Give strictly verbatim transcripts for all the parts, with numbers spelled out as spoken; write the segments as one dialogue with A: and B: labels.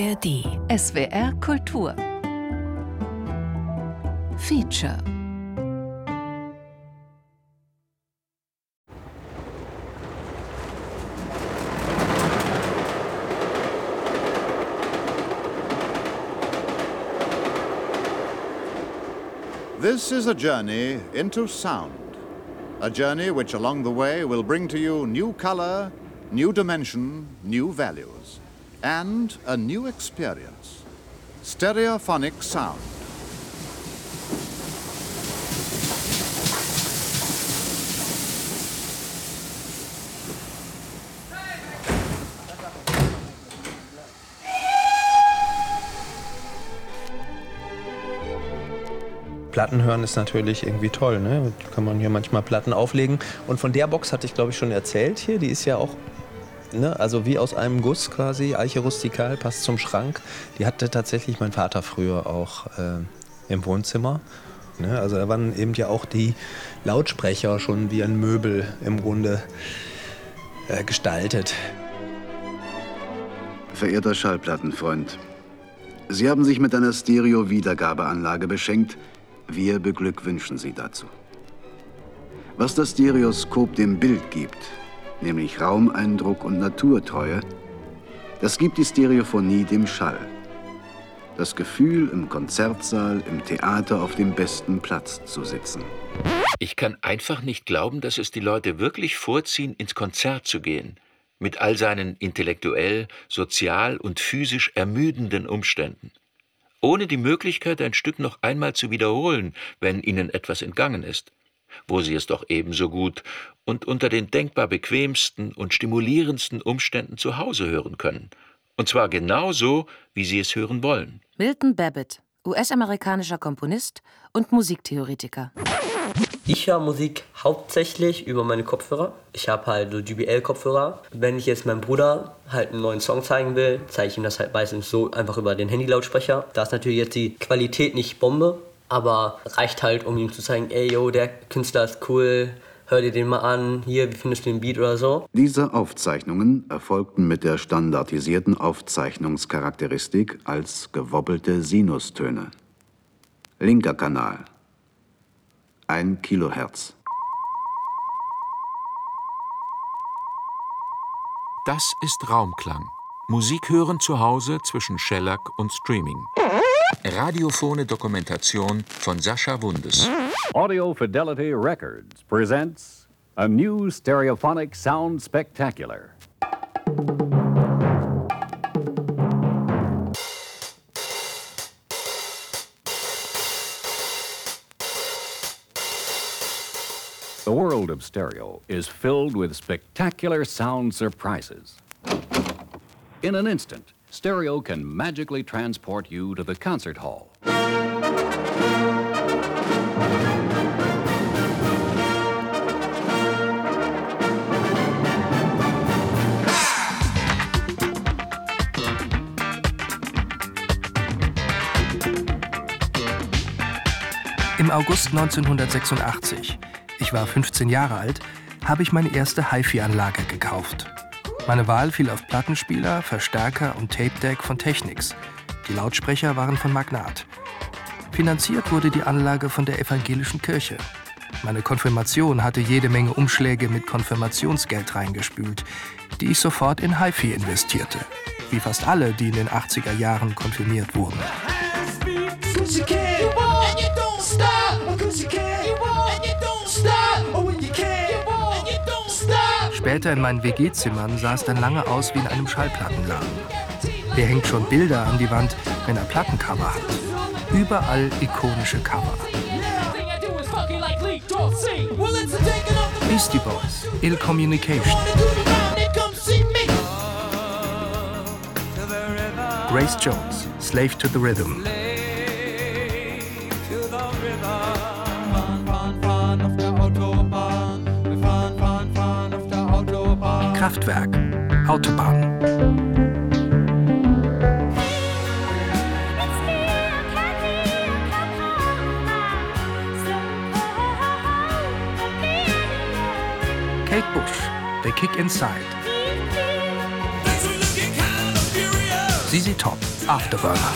A: R D. S W R Kultur. Feature.
B: This is a journey into sound. A journey which along the way will bring to you new color, new dimension, new values, and a new experience. Stereophonic sound.
C: Platten hören ist natürlich irgendwie toll, ne? Kann man hier manchmal Platten auflegen. Und von der Box hatte ich, glaube ich, schon erzählt hier. Die ist ja auch, ne, also wie aus einem Guss quasi, Eiche rustikal, passt zum Schrank. Die hatte tatsächlich mein Vater früher auch äh, im Wohnzimmer. Ne? Also da waren eben ja auch die Lautsprecher schon wie ein Möbel im Grunde äh, gestaltet.
D: Verehrter Schallplattenfreund, Sie haben sich mit einer Stereo-Wiedergabeanlage beschenkt. Wir beglückwünschen Sie dazu. Was das Stereoskop dem Bild gibt, nämlich Raumeindruck und Naturtreue, das gibt die Stereophonie dem Schall. Das Gefühl, im Konzertsaal, im Theater auf dem besten Platz zu sitzen.
E: Ich kann einfach nicht glauben, dass es die Leute wirklich vorziehen, ins Konzert zu gehen. Mit all seinen intellektuell, sozial und physisch ermüdenden Umständen. Ohne die Möglichkeit, ein Stück noch einmal zu wiederholen, wenn ihnen etwas entgangen ist, wo sie es doch ebenso gut und unter den denkbar bequemsten und stimulierendsten Umständen zu Hause hören können. Und zwar genauso, wie sie es hören wollen.
F: Milton Babbitt, U S-amerikanischer Komponist und Musiktheoretiker.
G: Ich höre Musik hauptsächlich über meine Kopfhörer. Ich habe halt so J B L-Kopfhörer. Wenn ich jetzt meinem Bruder halt einen neuen Song zeigen will, zeige ich ihm das halt meistens so einfach über den Handylautsprecher. Da ist natürlich jetzt die Qualität nicht Bombe, aber reicht halt, um ihm zu zeigen, ey, yo, der Künstler ist cool, hör dir den mal an, hier, wie findest du den Beat oder so.
D: Diese Aufzeichnungen erfolgten mit der standardisierten Aufzeichnungscharakteristik als gewobbelte Sinustöne. Linker Kanal. ein Kilohertz.
E: Das ist Raumklang. Musik hören zu Hause zwischen Shellac und Streaming. Radiophone Dokumentation von Sascha Wundes.
H: Audio Fidelity Records presents a new stereophonic sound spectacular. The world of stereo is filled with spectacular sound surprises. In an instant, stereo can magically transport you to the concert hall.
I: Im August neunzehnhundertsechsundachtzig, ich war fünfzehn Jahre alt, habe ich meine erste Hi-Fi-Anlage gekauft. Meine Wahl fiel auf Plattenspieler, Verstärker und Tape-Deck von Technics. Die Lautsprecher waren von Magnat. Finanziert wurde die Anlage von der evangelischen Kirche. Meine Konfirmation hatte jede Menge Umschläge mit Konfirmationsgeld reingespült, die ich sofort in Hi-Fi investierte. Wie fast alle, die in den achtziger Jahren konfirmiert wurden. Später in meinen W G-Zimmern sah es dann lange aus wie in einem Schallplattenladen. Wer hängt schon Bilder an die Wand, wenn er Plattencover hat? Überall ikonische Cover. Beastie Boys, Ill Communication. Grace Jones, Slave to the Rhythm. Kraftwerk, Autobahn. Kate Bush, They Kick Inside. Z Z Top. Afterburner.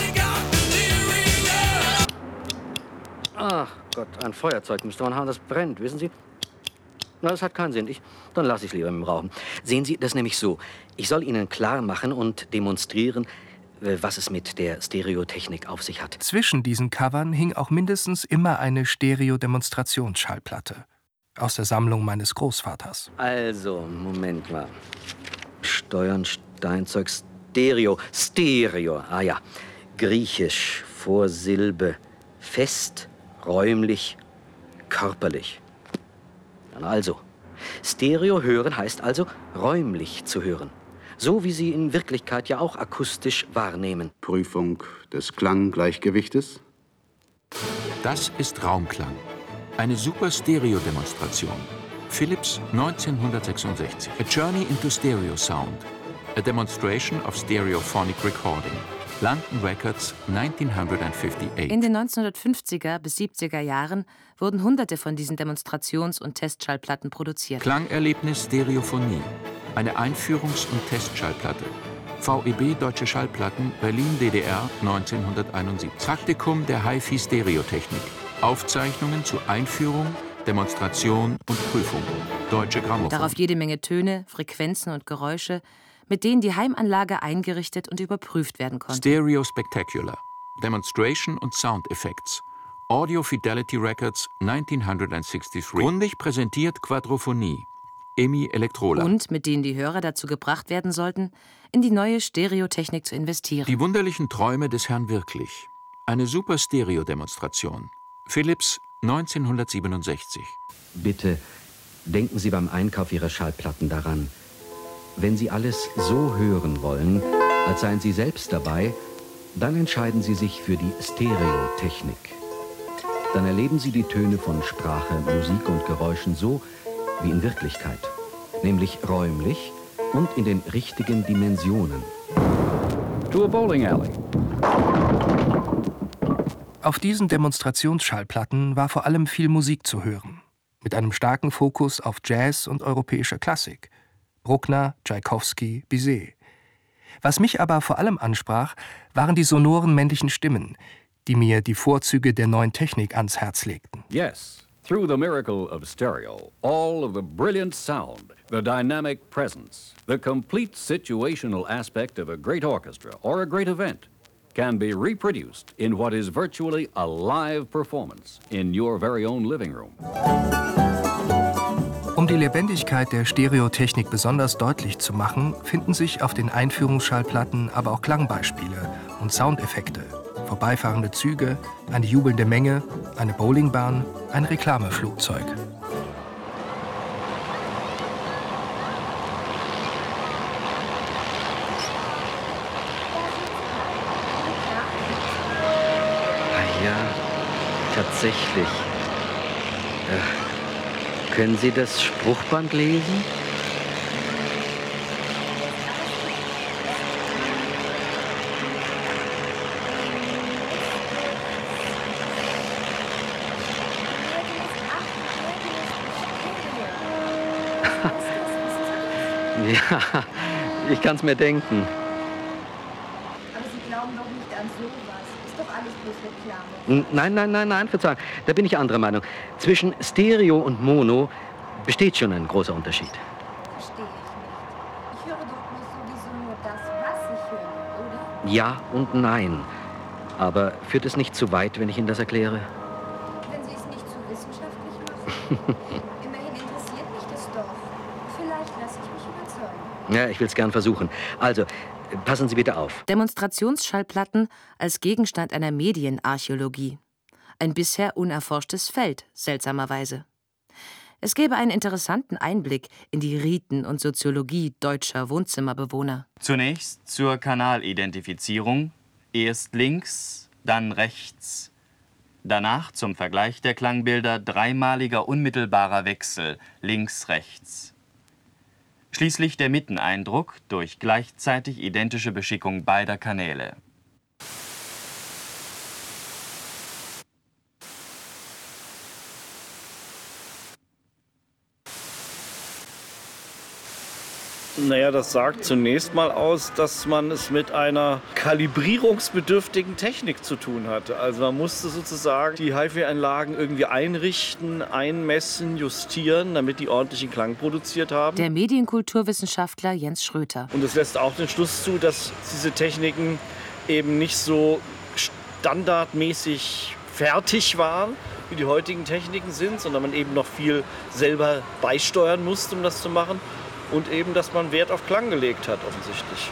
J: Ach Gott, ein Feuerzeug müsste man haben, das brennt, wissen Sie? Na, das hat keinen Sinn. Ich, dann lasse ich es lieber mit dem Rauchen. Sehen Sie, das ist nämlich so. Ich soll Ihnen klar machen und demonstrieren, was es mit der Stereotechnik auf sich hat.
I: Zwischen diesen Covern hing auch mindestens immer eine Stereo-Demonstrationsschallplatte. Aus der Sammlung meines Großvaters.
J: Also, Moment mal. Steuern, Steinzeug, Stereo. Stereo, ah ja. Griechisch, Vorsilbe. Fest, räumlich, körperlich. Dann also. Stereo hören heißt also räumlich zu hören. So wie Sie in Wirklichkeit ja auch akustisch wahrnehmen.
D: Prüfung des Klanggleichgewichtes.
E: Das ist Raumklang. Eine Super-Stereo-Demonstration. Philips neunzehnhundertsechsundsechzig. A Journey into Stereo Sound. A Demonstration of Stereophonic Recording. London Records neunzehnhundertachtzig.
F: In den neunzehnhundertfünfziger bis siebziger Jahren wurden hunderte von diesen Demonstrations- und Testschallplatten produziert.
E: Klangerlebnis Stereophonie. Eine Einführungs- und Testschallplatte. V E B Deutsche Schallplatten, Berlin, D D R, neunzehnhunderteinundsiebzig. Praktikum der HiFi-Stereotechnik. Aufzeichnungen zur Einführung, Demonstration und Prüfung. Deutsche Grammophon.
F: Darauf jede Menge Töne, Frequenzen und Geräusche, mit denen die Heimanlage eingerichtet und überprüft werden konnte.
E: Stereo Spectacular. Demonstration und Sound Effects. Audio Fidelity Records neunzehnhundertsechsundsechzig. Rundig präsentiert Quadrophonie. Emi Elektrola.
F: Und mit denen die Hörer dazu gebracht werden sollten, in die neue Stereotechnik zu investieren.
E: Die wunderlichen Träume des Herrn Wirklich. Eine Super-Stereo-Demonstration. Philips neunzehnhundertsiebenundsechzig.
J: Bitte denken Sie beim Einkauf Ihrer Schallplatten daran. Wenn Sie alles so hören wollen, als seien Sie selbst dabei, dann entscheiden Sie sich für die Stereotechnik. Dann erleben Sie die Töne von Sprache, Musik und Geräuschen so wie in Wirklichkeit, nämlich räumlich und in den richtigen Dimensionen.
H: To a bowling alley.
I: Auf diesen Demonstrationsschallplatten war vor allem viel Musik zu hören, mit einem starken Fokus auf Jazz und europäischer Klassik. Bruckner, Tschaikowski, Bizet. Was mich aber vor allem ansprach, waren die sonoren männlichen Stimmen, die mir die Vorzüge der neuen Technik ans Herz legten.
H: Yes, through the miracle of stereo, all of the brilliant sound, the dynamic presence, the complete situational aspect of a great orchestra or a great event can be reproduced in what is virtually a live performance in your very own living room.
I: Um die Lebendigkeit der Stereotechnik besonders deutlich zu machen, finden sich auf den Einführungsschallplatten aber auch Klangbeispiele und Soundeffekte. Vorbeifahrende Züge, eine jubelnde Menge, eine Bowlingbahn, ein Reklameflugzeug.
J: Ah ja, tatsächlich. Äh. Können Sie das Spruchband lesen? Ja, ich kann's mir denken.
K: Aber Sie glauben doch nicht an sowas. Ist doch alles bloß Reklame.
J: Nein, nein, nein, nein, Verzeihung. Da bin ich anderer Meinung. Zwischen Stereo und Mono besteht schon ein großer Unterschied.
K: Verstehe ich nicht. Ich höre doch bloß sowieso nur das, was ich höre, oder?
J: Ja und nein. Aber führt es nicht zu weit, wenn ich Ihnen das erkläre?
K: Wenn Sie es nicht zu wissenschaftlich machen? Immerhin interessiert mich das doch. Vielleicht lasse ich mich überzeugen.
J: Ja, ich will es gern versuchen. Also, passen Sie bitte auf.
F: Demonstrationsschallplatten als Gegenstand einer Medienarchäologie. Ein bisher unerforschtes Feld, seltsamerweise. Es gäbe einen interessanten Einblick in die Riten und Soziologie deutscher Wohnzimmerbewohner.
L: Zunächst zur Kanalidentifizierung. Erst links, dann rechts. Danach zum Vergleich der Klangbilder dreimaliger unmittelbarer Wechsel links-rechts. Schließlich der Mitteneindruck durch gleichzeitig identische Beschickung beider Kanäle.
M: Naja, das sagt zunächst mal aus, dass man es mit einer kalibrierungsbedürftigen Technik zu tun hatte. Also man musste sozusagen die HiFi-Anlagen irgendwie einrichten, einmessen, justieren, damit die ordentlichen Klang produziert haben.
F: Der Medienkulturwissenschaftler Jens Schröter.
M: Und es lässt auch den Schluss zu, dass diese Techniken eben nicht so standardmäßig fertig waren, wie die heutigen Techniken sind, sondern man eben noch viel selber beisteuern musste, um das zu machen. Und eben, dass man Wert auf Klang gelegt hat, offensichtlich.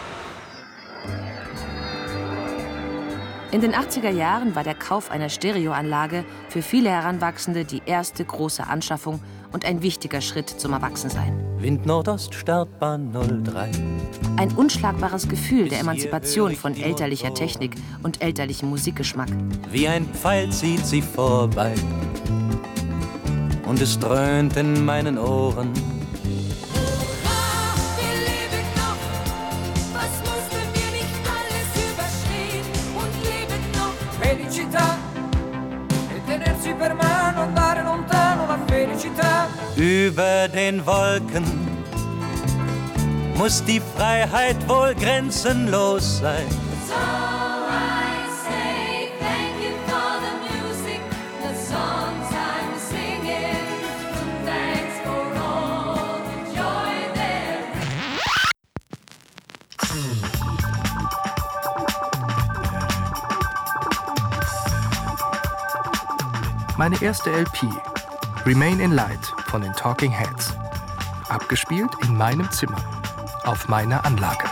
F: In den achtziger Jahren war der Kauf einer Stereoanlage für viele Heranwachsende die erste große Anschaffung und ein wichtiger Schritt zum Erwachsensein.
N: Wind Nordost, Startbahn null drei.
F: Ein unschlagbares Gefühl der Emanzipation von elterlicher Technik und elterlichem Musikgeschmack.
N: Wie ein Pfeil zieht sie vorbei und es dröhnt in meinen Ohren. Über den Wolken muss die Freiheit wohl grenzenlos sein.
O: So I say thank you for the music, the songs I'm singing. Thanks for all the joy there.
I: Meine erste L P, Remain in Light von den Talking Heads. Abgespielt in meinem Zimmer, auf meiner Anlage.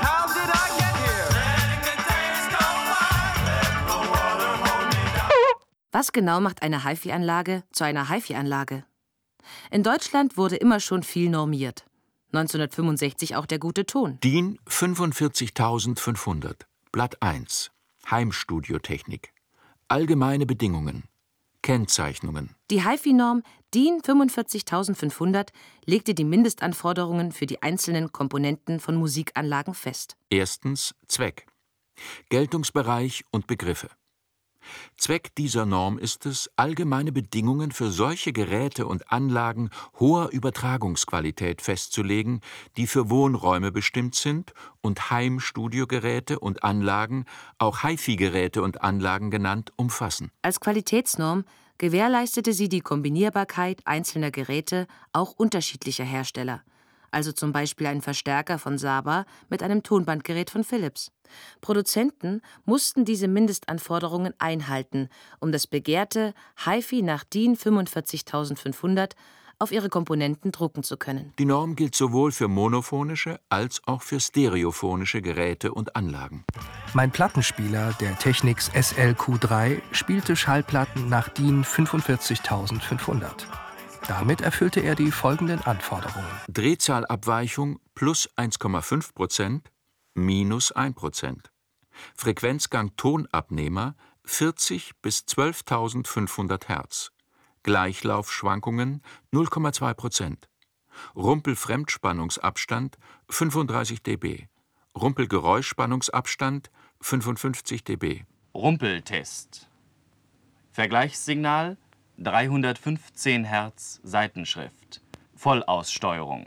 F: Was genau macht eine HiFi-Anlage zu einer HiFi-Anlage? In Deutschland wurde immer schon viel normiert. neunzehnhundertfünfundsechzig auch der gute Ton.
E: DIN fünfundvierzigtausendfünfhundert, Blatt eins, Heimstudiotechnik. Allgemeine Bedingungen. Kennzeichnungen.
F: Die HiFi-Norm DIN fünfundvierzigtausendfünfhundert legte die Mindestanforderungen für die einzelnen Komponenten von Musikanlagen fest.
E: Erstens Zweck, Geltungsbereich und Begriffe. Zweck dieser Norm ist es, allgemeine Bedingungen für solche Geräte und Anlagen hoher Übertragungsqualität festzulegen, die für Wohnräume bestimmt sind und Heimstudiogeräte und Anlagen, auch HiFi-Geräte und Anlagen genannt, umfassen.
F: Als Qualitätsnorm gewährleistete sie die Kombinierbarkeit einzelner Geräte auch unterschiedlicher Hersteller, also zum Beispiel einen Verstärker von Saba mit einem Tonbandgerät von Philips. Produzenten mussten diese Mindestanforderungen einhalten, um das begehrte HiFi nach DIN fünfundvierzigtausendfünfhundert auf ihre Komponenten drucken zu können.
E: Die Norm gilt sowohl für monophonische als auch für stereophonische Geräte und Anlagen.
I: Mein Plattenspieler, der Technics S L Q drei, spielte Schallplatten nach DIN fünfundvierzigtausendfünfhundert. Damit erfüllte er die folgenden Anforderungen.
E: Drehzahlabweichung plus eins Komma fünf Prozent, minus ein Prozent. Frequenzgang Tonabnehmer vierzig bis zwölftausendfünfhundert Hertz. Gleichlaufschwankungen null Komma zwei Prozent. Rumpelfremdspannungsabstand fünfunddreißig dB. Rumpelgeräuschspannungsabstand fünfundfünfzig dB.
L: Rumpeltest. Vergleichssignal dreihundertfünfzehn Hertz Seitenschrift. Vollaussteuerung.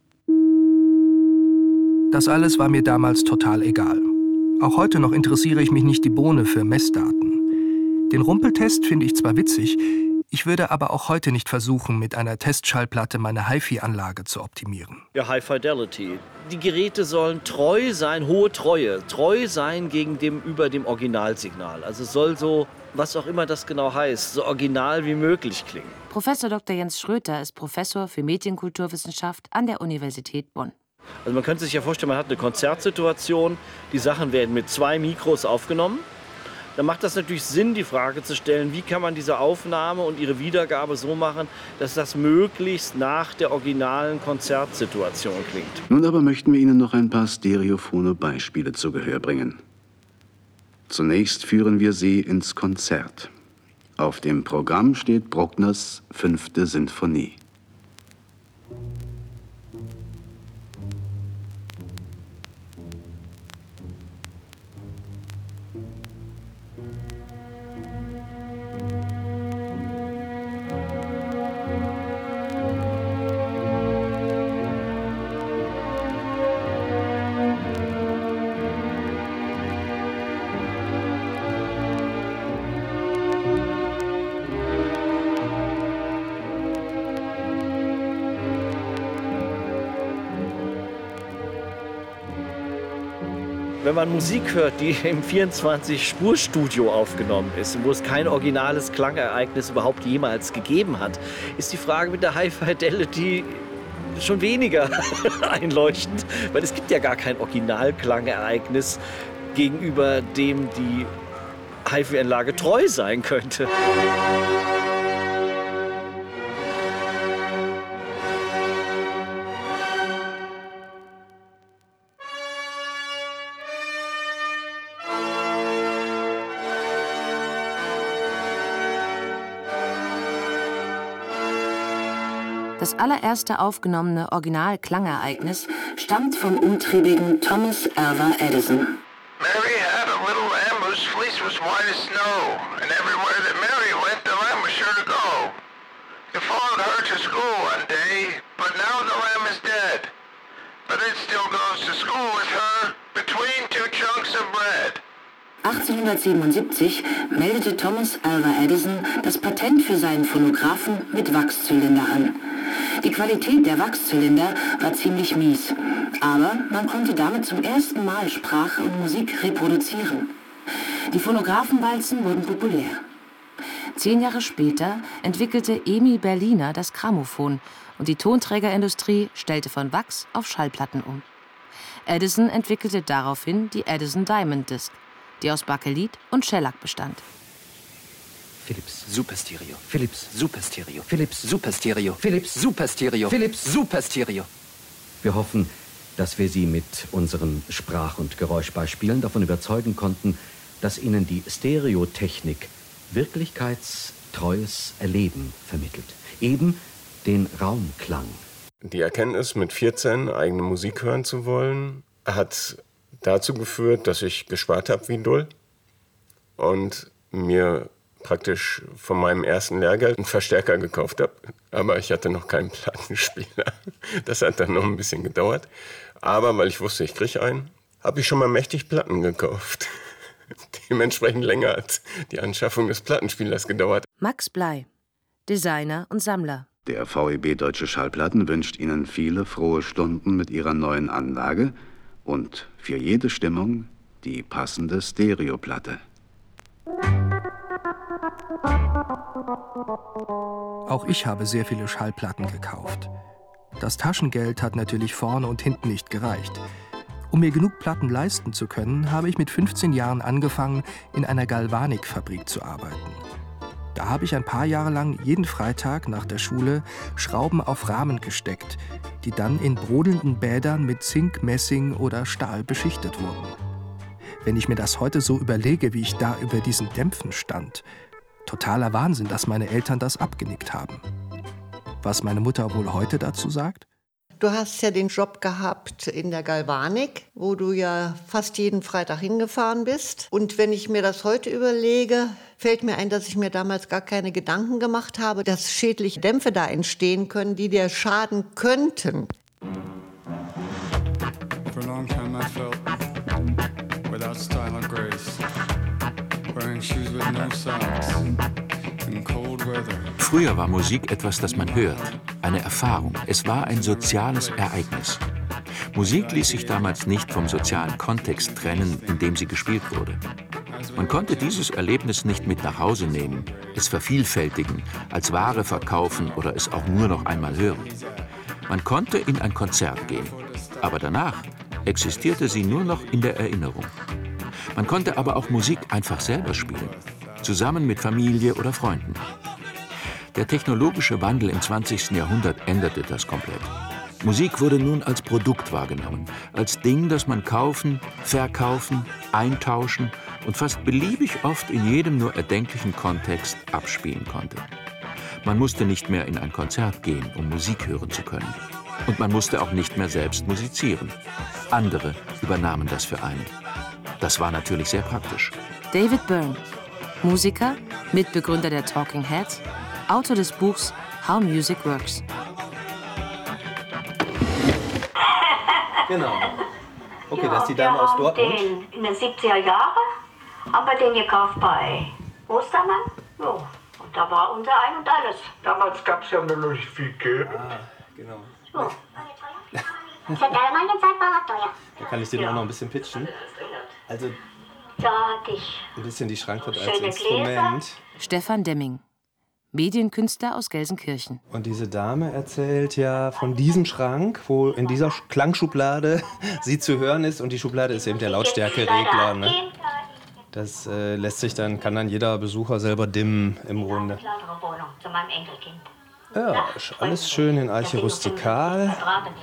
I: Das alles war mir damals total egal. Auch heute noch interessiere ich mich nicht die Bohne für Messdaten. Den Rumpeltest finde ich zwar witzig, ich würde aber auch heute nicht versuchen, mit einer Testschallplatte meine HiFi-Anlage zu optimieren.
M: Ja, High Fidelity. Die Geräte sollen treu sein, hohe Treue, treu sein gegenüber dem Originalsignal. Also es soll so, was auch immer das genau heißt, so original wie möglich klingen.
F: Professor Doktor Jens Schröter ist Professor für Medienkulturwissenschaft an der Universität Bonn.
M: Also man könnte sich ja vorstellen, man hat eine Konzertsituation, die Sachen werden mit zwei Mikros aufgenommen. Dann macht das natürlich Sinn, die Frage zu stellen, wie kann man diese Aufnahme und ihre Wiedergabe so machen, dass das möglichst nach der originalen Konzertsituation klingt.
D: Nun aber möchten wir Ihnen noch ein paar stereophone Beispiele zu Gehör bringen. Zunächst führen wir Sie ins Konzert. Auf dem Programm steht Bruckners Fünfte Sinfonie.
M: Wenn man Musik hört, die im vierundzwanzig-Spur-Studio aufgenommen ist, wo es kein originales Klangereignis überhaupt jemals gegeben hat, ist die Frage mit der High Fidelity schon weniger einleuchtend, weil es gibt ja gar kein Originalklangereignis, gegenüber dem die HiFi-Anlage treu sein könnte.
F: Das allererste aufgenommene Original-Klangereignis stammt vom umtriebigen Thomas Alva Edison.
P: Mary had a little lamb whose fleece was white as snow, and everywhere that Mary went, the lamb was sure to go. It followed her to school one day, but now the lamb is dead. But it still goes to school with her between two chunks of bread.
F: achtzehnhundertsiebenundsiebzig meldete Thomas Alva Edison das Patent für seinen Phonographen mit Wachszylinder an. Die Qualität der Wachszylinder war ziemlich mies, aber man konnte damit zum ersten Mal Sprache und Musik reproduzieren. Die Phonographenwalzen wurden populär. Zehn Jahre später entwickelte Emil Berliner das Grammophon und die Tonträgerindustrie stellte von Wachs auf Schallplatten um. Edison entwickelte daraufhin die Edison Diamond Disc, die aus Bakelit und Schellack bestand.
J: Philips Superstereo, Philips Superstereo, Philips Superstereo, Philips Superstereo, Philips Superstereo. Wir hoffen, dass wir Sie mit unseren Sprach- und Geräuschbeispielen davon überzeugen konnten, dass Ihnen die Stereotechnik wirklichkeitstreues Erleben vermittelt. Eben den Raumklang.
Q: Die Erkenntnis, mit vierzehn eigene Musik hören zu wollen, hat dazu geführt, dass ich gespart habe wie Dull und mir praktisch von meinem ersten Lehrgeld einen Verstärker gekauft habe. Aber ich hatte noch keinen Plattenspieler. Das hat dann noch ein bisschen gedauert. Aber weil ich wusste, ich kriege einen, habe ich schon mal mächtig Platten gekauft. Dementsprechend länger hat die Anschaffung des Plattenspielers gedauert.
F: Max Bley, Designer und Sammler.
D: Der V E B Deutsche Schallplatten wünscht Ihnen viele frohe Stunden mit Ihrer neuen Anlage und für jede Stimmung die passende Stereoplatte.
I: Auch ich habe sehr viele Schallplatten gekauft. Das Taschengeld hat natürlich vorne und hinten nicht gereicht. Um mir genug Platten leisten zu können, habe ich mit fünfzehn Jahren angefangen, in einer Galvanikfabrik zu arbeiten. Da habe ich ein paar Jahre lang jeden Freitag nach der Schule Schrauben auf Rahmen gesteckt, die dann in brodelnden Bädern mit Zink, Messing oder Stahl beschichtet wurden. Wenn ich mir das heute so überlege, wie ich da über diesen Dämpfen stand, totaler Wahnsinn, dass meine Eltern das abgenickt haben. Was meine Mutter wohl heute dazu sagt?
R: Du hast ja den Job gehabt in der Galvanik, wo du ja fast jeden Freitag hingefahren bist. Und wenn ich mir das heute überlege, fällt mir ein, dass ich mir damals gar keine Gedanken gemacht habe, dass schädliche Dämpfe da entstehen können, die dir schaden könnten.
S: For a long time I felt without style or grace, wearing shoes with no socks in cold weather.
E: Früher war Musik etwas, das man hört, eine Erfahrung. Es war ein soziales Ereignis. Musik ließ sich damals nicht vom sozialen Kontext trennen, in dem sie gespielt wurde. Man konnte dieses Erlebnis nicht mit nach Hause nehmen, es vervielfältigen, als Ware verkaufen oder es auch nur noch einmal hören. Man konnte in ein Konzert gehen, aber danach existierte sie nur noch in der Erinnerung. Man konnte aber auch Musik einfach selber spielen, zusammen mit Familie oder Freunden. Der technologische Wandel im zwanzigsten Jahrhundert änderte das komplett. Musik wurde nun als Produkt wahrgenommen, als Ding, das man kaufen, verkaufen, eintauschen und fast beliebig oft in jedem nur erdenklichen Kontext abspielen konnte. Man musste nicht mehr in ein Konzert gehen, um Musik hören zu können. Und man musste auch nicht mehr selbst musizieren. Andere übernahmen das für einen. Das war natürlich sehr praktisch.
F: David Byrne, Musiker, Mitbegründer der Talking Heads, Autor des Buchs How Music Works.
C: Genau. Okay,
T: ja,
C: das ist die Dame aus Dortmund.
T: Den in den siebziger Jahren haben wir den gekauft bei Ostermann. Ja, und da war unser Ein und Alles.
P: Damals gab es ja noch nicht viel Geld.
C: Ah, genau.
T: So. Zur damaligen Zeit war er teuer.
C: Da kann ich den
T: Ja.
C: auch noch ein bisschen pitchen. Also
T: Da hatte ich
C: ein bisschen die Schrankwand als
T: schöne
C: Instrument.
T: Gläser.
F: Stefan Demming, Medienkünstler aus Gelsenkirchen.
C: Und diese Dame erzählt ja von diesem Schrank, wo in dieser Sch- Klangschublade sie zu hören ist. Und die Schublade ist eben der Lautstärkeregler. Ne? Das äh, lässt sich dann, kann dann jeder Besucher selber dimmen im Grunde.
T: Kleinere Wohnung zu meinem Enkelkind.
C: Ja, alles schön in Eiche rustikal.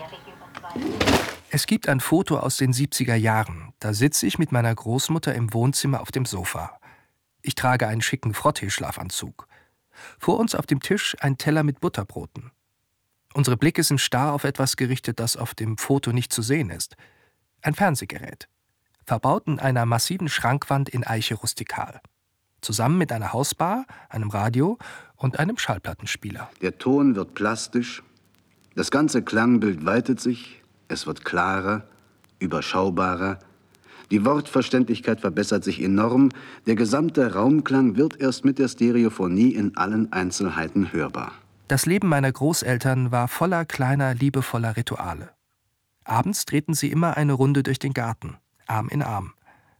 I: Es gibt ein Foto aus den siebziger Jahren. Da sitze ich mit meiner Großmutter im Wohnzimmer auf dem Sofa. Ich trage einen schicken Frottee-Schlafanzug. Vor uns auf dem Tisch ein Teller mit Butterbroten. Unsere Blicke sind starr auf etwas gerichtet, das auf dem Foto nicht zu sehen ist. Ein Fernsehgerät. Verbaut in einer massiven Schrankwand in Eiche rustikal. Zusammen mit einer Hausbar, einem Radio und einem Schallplattenspieler.
D: Der Ton wird plastisch, das ganze Klangbild weitet sich, es wird klarer, überschaubarer. Die Wortverständlichkeit verbessert sich enorm, der gesamte Raumklang wird erst mit der Stereophonie in allen Einzelheiten hörbar.
I: Das Leben meiner Großeltern war voller kleiner, liebevoller Rituale. Abends drehten sie immer eine Runde durch den Garten, Arm in Arm.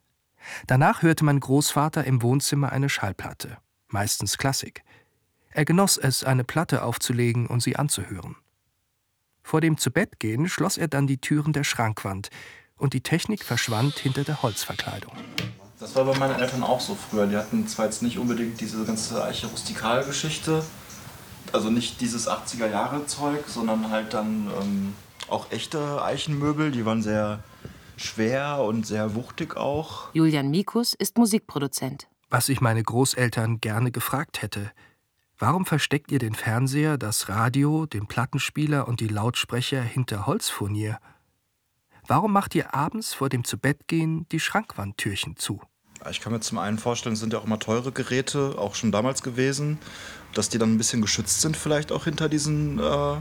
I: Danach hörte mein Großvater im Wohnzimmer eine Schallplatte, meistens Klassik. Er genoss es, eine Platte aufzulegen und sie anzuhören. Vor dem Zubettgehen schloss er dann die Türen der Schrankwand und die Technik verschwand hinter der Holzverkleidung.
U: Das war bei meinen Eltern auch so früher. Die hatten zwar jetzt nicht unbedingt diese ganze Eiche-Rustikal-Geschichte, also nicht dieses achtziger-Jahre-Zeug, sondern halt dann ähm, auch echte Eichenmöbel, die waren sehr schwer und sehr wuchtig auch.
F: Julian Mikus ist Musikproduzent.
I: Was ich meine Großeltern gerne gefragt hätte: Warum versteckt ihr den Fernseher, das Radio, den Plattenspieler und die Lautsprecher hinter Holzfurnier? Warum macht ihr abends vor dem Zubettgehen die Schrankwandtürchen zu?
U: Ich kann mir zum einen vorstellen, es sind ja auch immer teure Geräte, auch schon damals gewesen, dass die dann ein bisschen geschützt sind vielleicht auch hinter diesen, äh,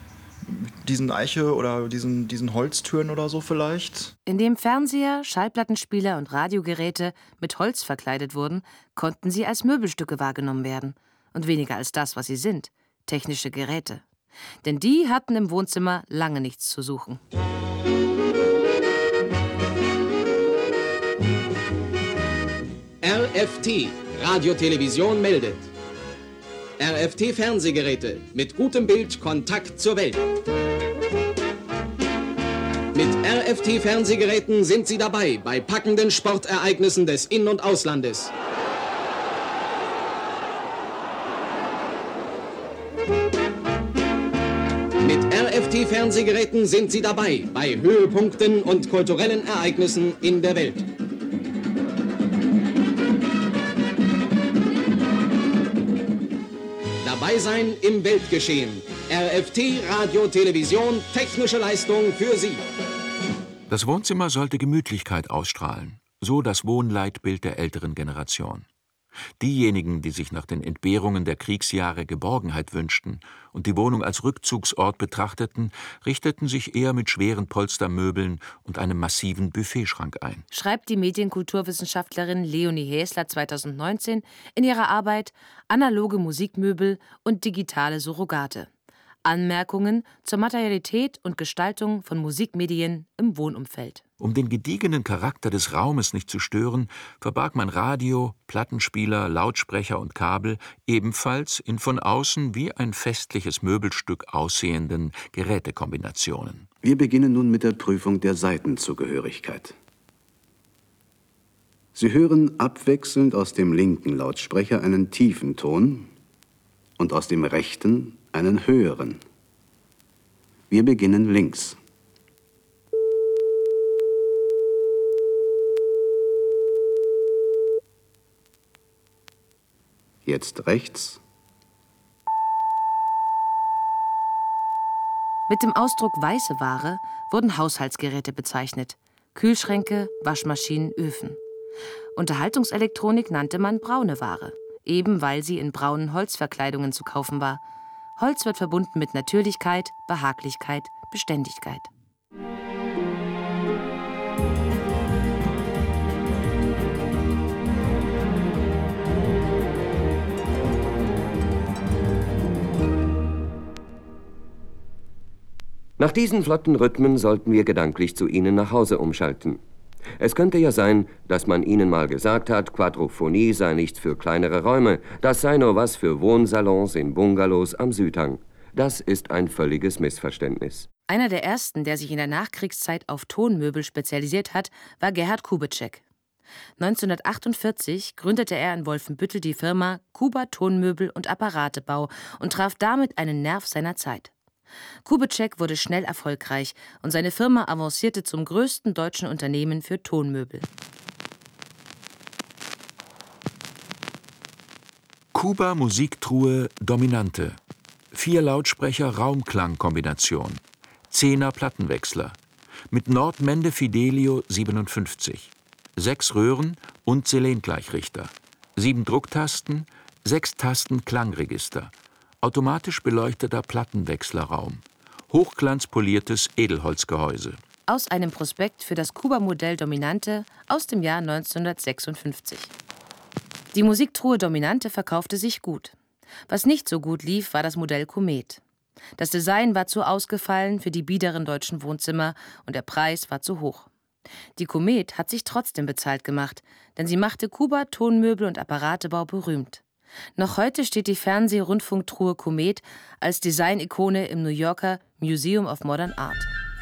U: diesen Eiche- oder diesen, diesen Holztüren oder so vielleicht.
F: Indem Fernseher, Schallplattenspieler und Radiogeräte mit Holz verkleidet wurden, konnten sie als Möbelstücke wahrgenommen werden. Und weniger als das, was sie sind, technische Geräte. Denn die hatten im Wohnzimmer lange nichts zu suchen.
V: R F T, Radiotelevision meldet. R F T-Fernsehgeräte mit gutem Bild, Kontakt zur Welt. Mit R F T-Fernsehgeräten sind Sie dabei bei packenden Sportereignissen des In- und Auslandes. Mit R F T-Fernsehgeräten sind Sie dabei bei Höhepunkten und kulturellen Ereignissen in der Welt. Dabei sein im Weltgeschehen. R F T, Radio, Television, technische Leistung für Sie.
E: Das Wohnzimmer sollte Gemütlichkeit ausstrahlen, so das Wohnleitbild der älteren Generation. Diejenigen, die sich nach den Entbehrungen der Kriegsjahre Geborgenheit wünschten und die Wohnung als Rückzugsort betrachteten, richteten sich eher mit schweren Polstermöbeln und einem massiven Buffetschrank ein.
F: Schreibt die Medienkulturwissenschaftlerin Leonie Häsler zweitausendneunzehn in ihrer Arbeit Analoge Musikmöbel und digitale Surrogate. Anmerkungen zur Materialität und Gestaltung von Musikmedien im Wohnumfeld.
E: Um den gediegenen Charakter des Raumes nicht zu stören, verbarg man Radio, Plattenspieler, Lautsprecher und Kabel ebenfalls in von außen wie ein festliches Möbelstück aussehenden Gerätekombinationen.
D: Wir beginnen nun mit der Prüfung der Seitenzugehörigkeit. Sie hören abwechselnd aus dem linken Lautsprecher einen tiefen Ton und aus dem rechten einen höheren. Wir beginnen links. Jetzt rechts.
F: Mit dem Ausdruck weiße Ware wurden Haushaltsgeräte bezeichnet. Kühlschränke, Waschmaschinen, Öfen. Unterhaltungselektronik nannte man braune Ware, eben weil sie in braunen Holzverkleidungen zu kaufen war. Holz wird verbunden mit Natürlichkeit, Behaglichkeit, Beständigkeit.
W: Nach diesen flotten Rhythmen sollten wir gedanklich zu Ihnen nach Hause umschalten.
A: Es könnte ja sein, dass man ihnen mal gesagt hat, Quadrophonie sei nichts für kleinere Räume, das sei nur was für Wohnsalons in Bungalows am Südhang. Das ist ein völliges Missverständnis.
F: Einer der ersten, der sich in der Nachkriegszeit auf Tonmöbel spezialisiert hat, war Gerhard Kubitschek. neunzehnhundertachtundvierzig gründete er in Wolfenbüttel die Firma Kuba Tonmöbel und Apparatebau und traf damit einen Nerv seiner Zeit. Kubitschek wurde schnell erfolgreich und seine Firma avancierte zum größten deutschen Unternehmen für Tonmöbel.
E: Kuba Musiktruhe Dominante. Vier Lautsprecher Raumklang-Kombination. Zehner Plattenwechsler. Mit Nordmende Fidelio siebenundfünfzig. Sechs Röhren und Selengleichrichter. Sieben Drucktasten, sechs Tasten Klangregister. Automatisch beleuchteter Plattenwechslerraum. Hochglanzpoliertes Edelholzgehäuse.
F: Aus einem Prospekt für das Kuba-Modell Dominante aus dem Jahr neunzehnhundertsechsundfünfzig. Die Musiktruhe Dominante verkaufte sich gut. Was nicht so gut lief, war das Modell Komet. Das Design war zu ausgefallen für die biederen deutschen Wohnzimmer und der Preis war zu hoch. Die Komet hat sich trotzdem bezahlt gemacht, denn sie machte Kuba Tonmöbel und Apparatebau berühmt. Noch heute steht die Fernseh-Rundfunktruhe Komet als Design-Ikone im New Yorker Museum of Modern Art.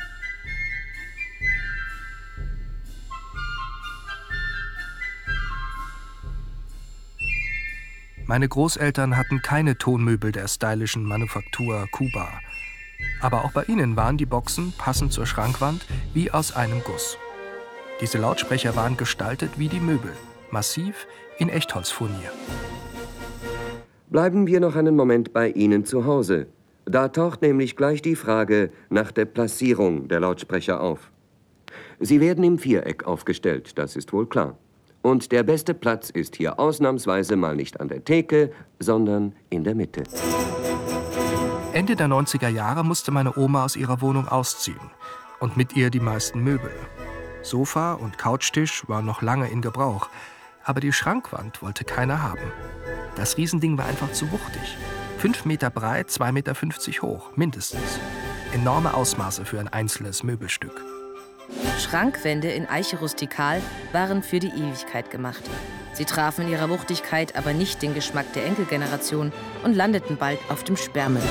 I: Meine Großeltern hatten keine Tonmöbel der stylischen Manufaktur Kuba. Aber auch bei ihnen waren die Boxen, passend zur Schrankwand, wie aus einem Guss. Diese Lautsprecher waren gestaltet wie die Möbel, massiv in Echtholzfurnier.
A: Bleiben wir noch einen Moment bei Ihnen zu Hause. Da taucht nämlich gleich die Frage nach der Platzierung der Lautsprecher auf. Sie werden im Viereck aufgestellt, das ist wohl klar. Und der beste Platz ist hier ausnahmsweise mal nicht an der Theke, sondern in der Mitte.
I: Ende der neunziger Jahre musste meine Oma aus ihrer Wohnung ausziehen. Und mit ihr die meisten Möbel. Sofa und Couchtisch waren noch lange in Gebrauch. Aber die Schrankwand wollte keiner haben. Das Riesending war einfach zu wuchtig. Fünf Meter breit, zwei Meter fünfzig hoch, mindestens. Enorme Ausmaße für ein einzelnes Möbelstück.
F: Schrankwände in Eiche rustikal waren für die Ewigkeit gemacht. Sie trafen in ihrer Wuchtigkeit aber nicht den Geschmack der Enkelgeneration und landeten bald auf dem Sperrmüll.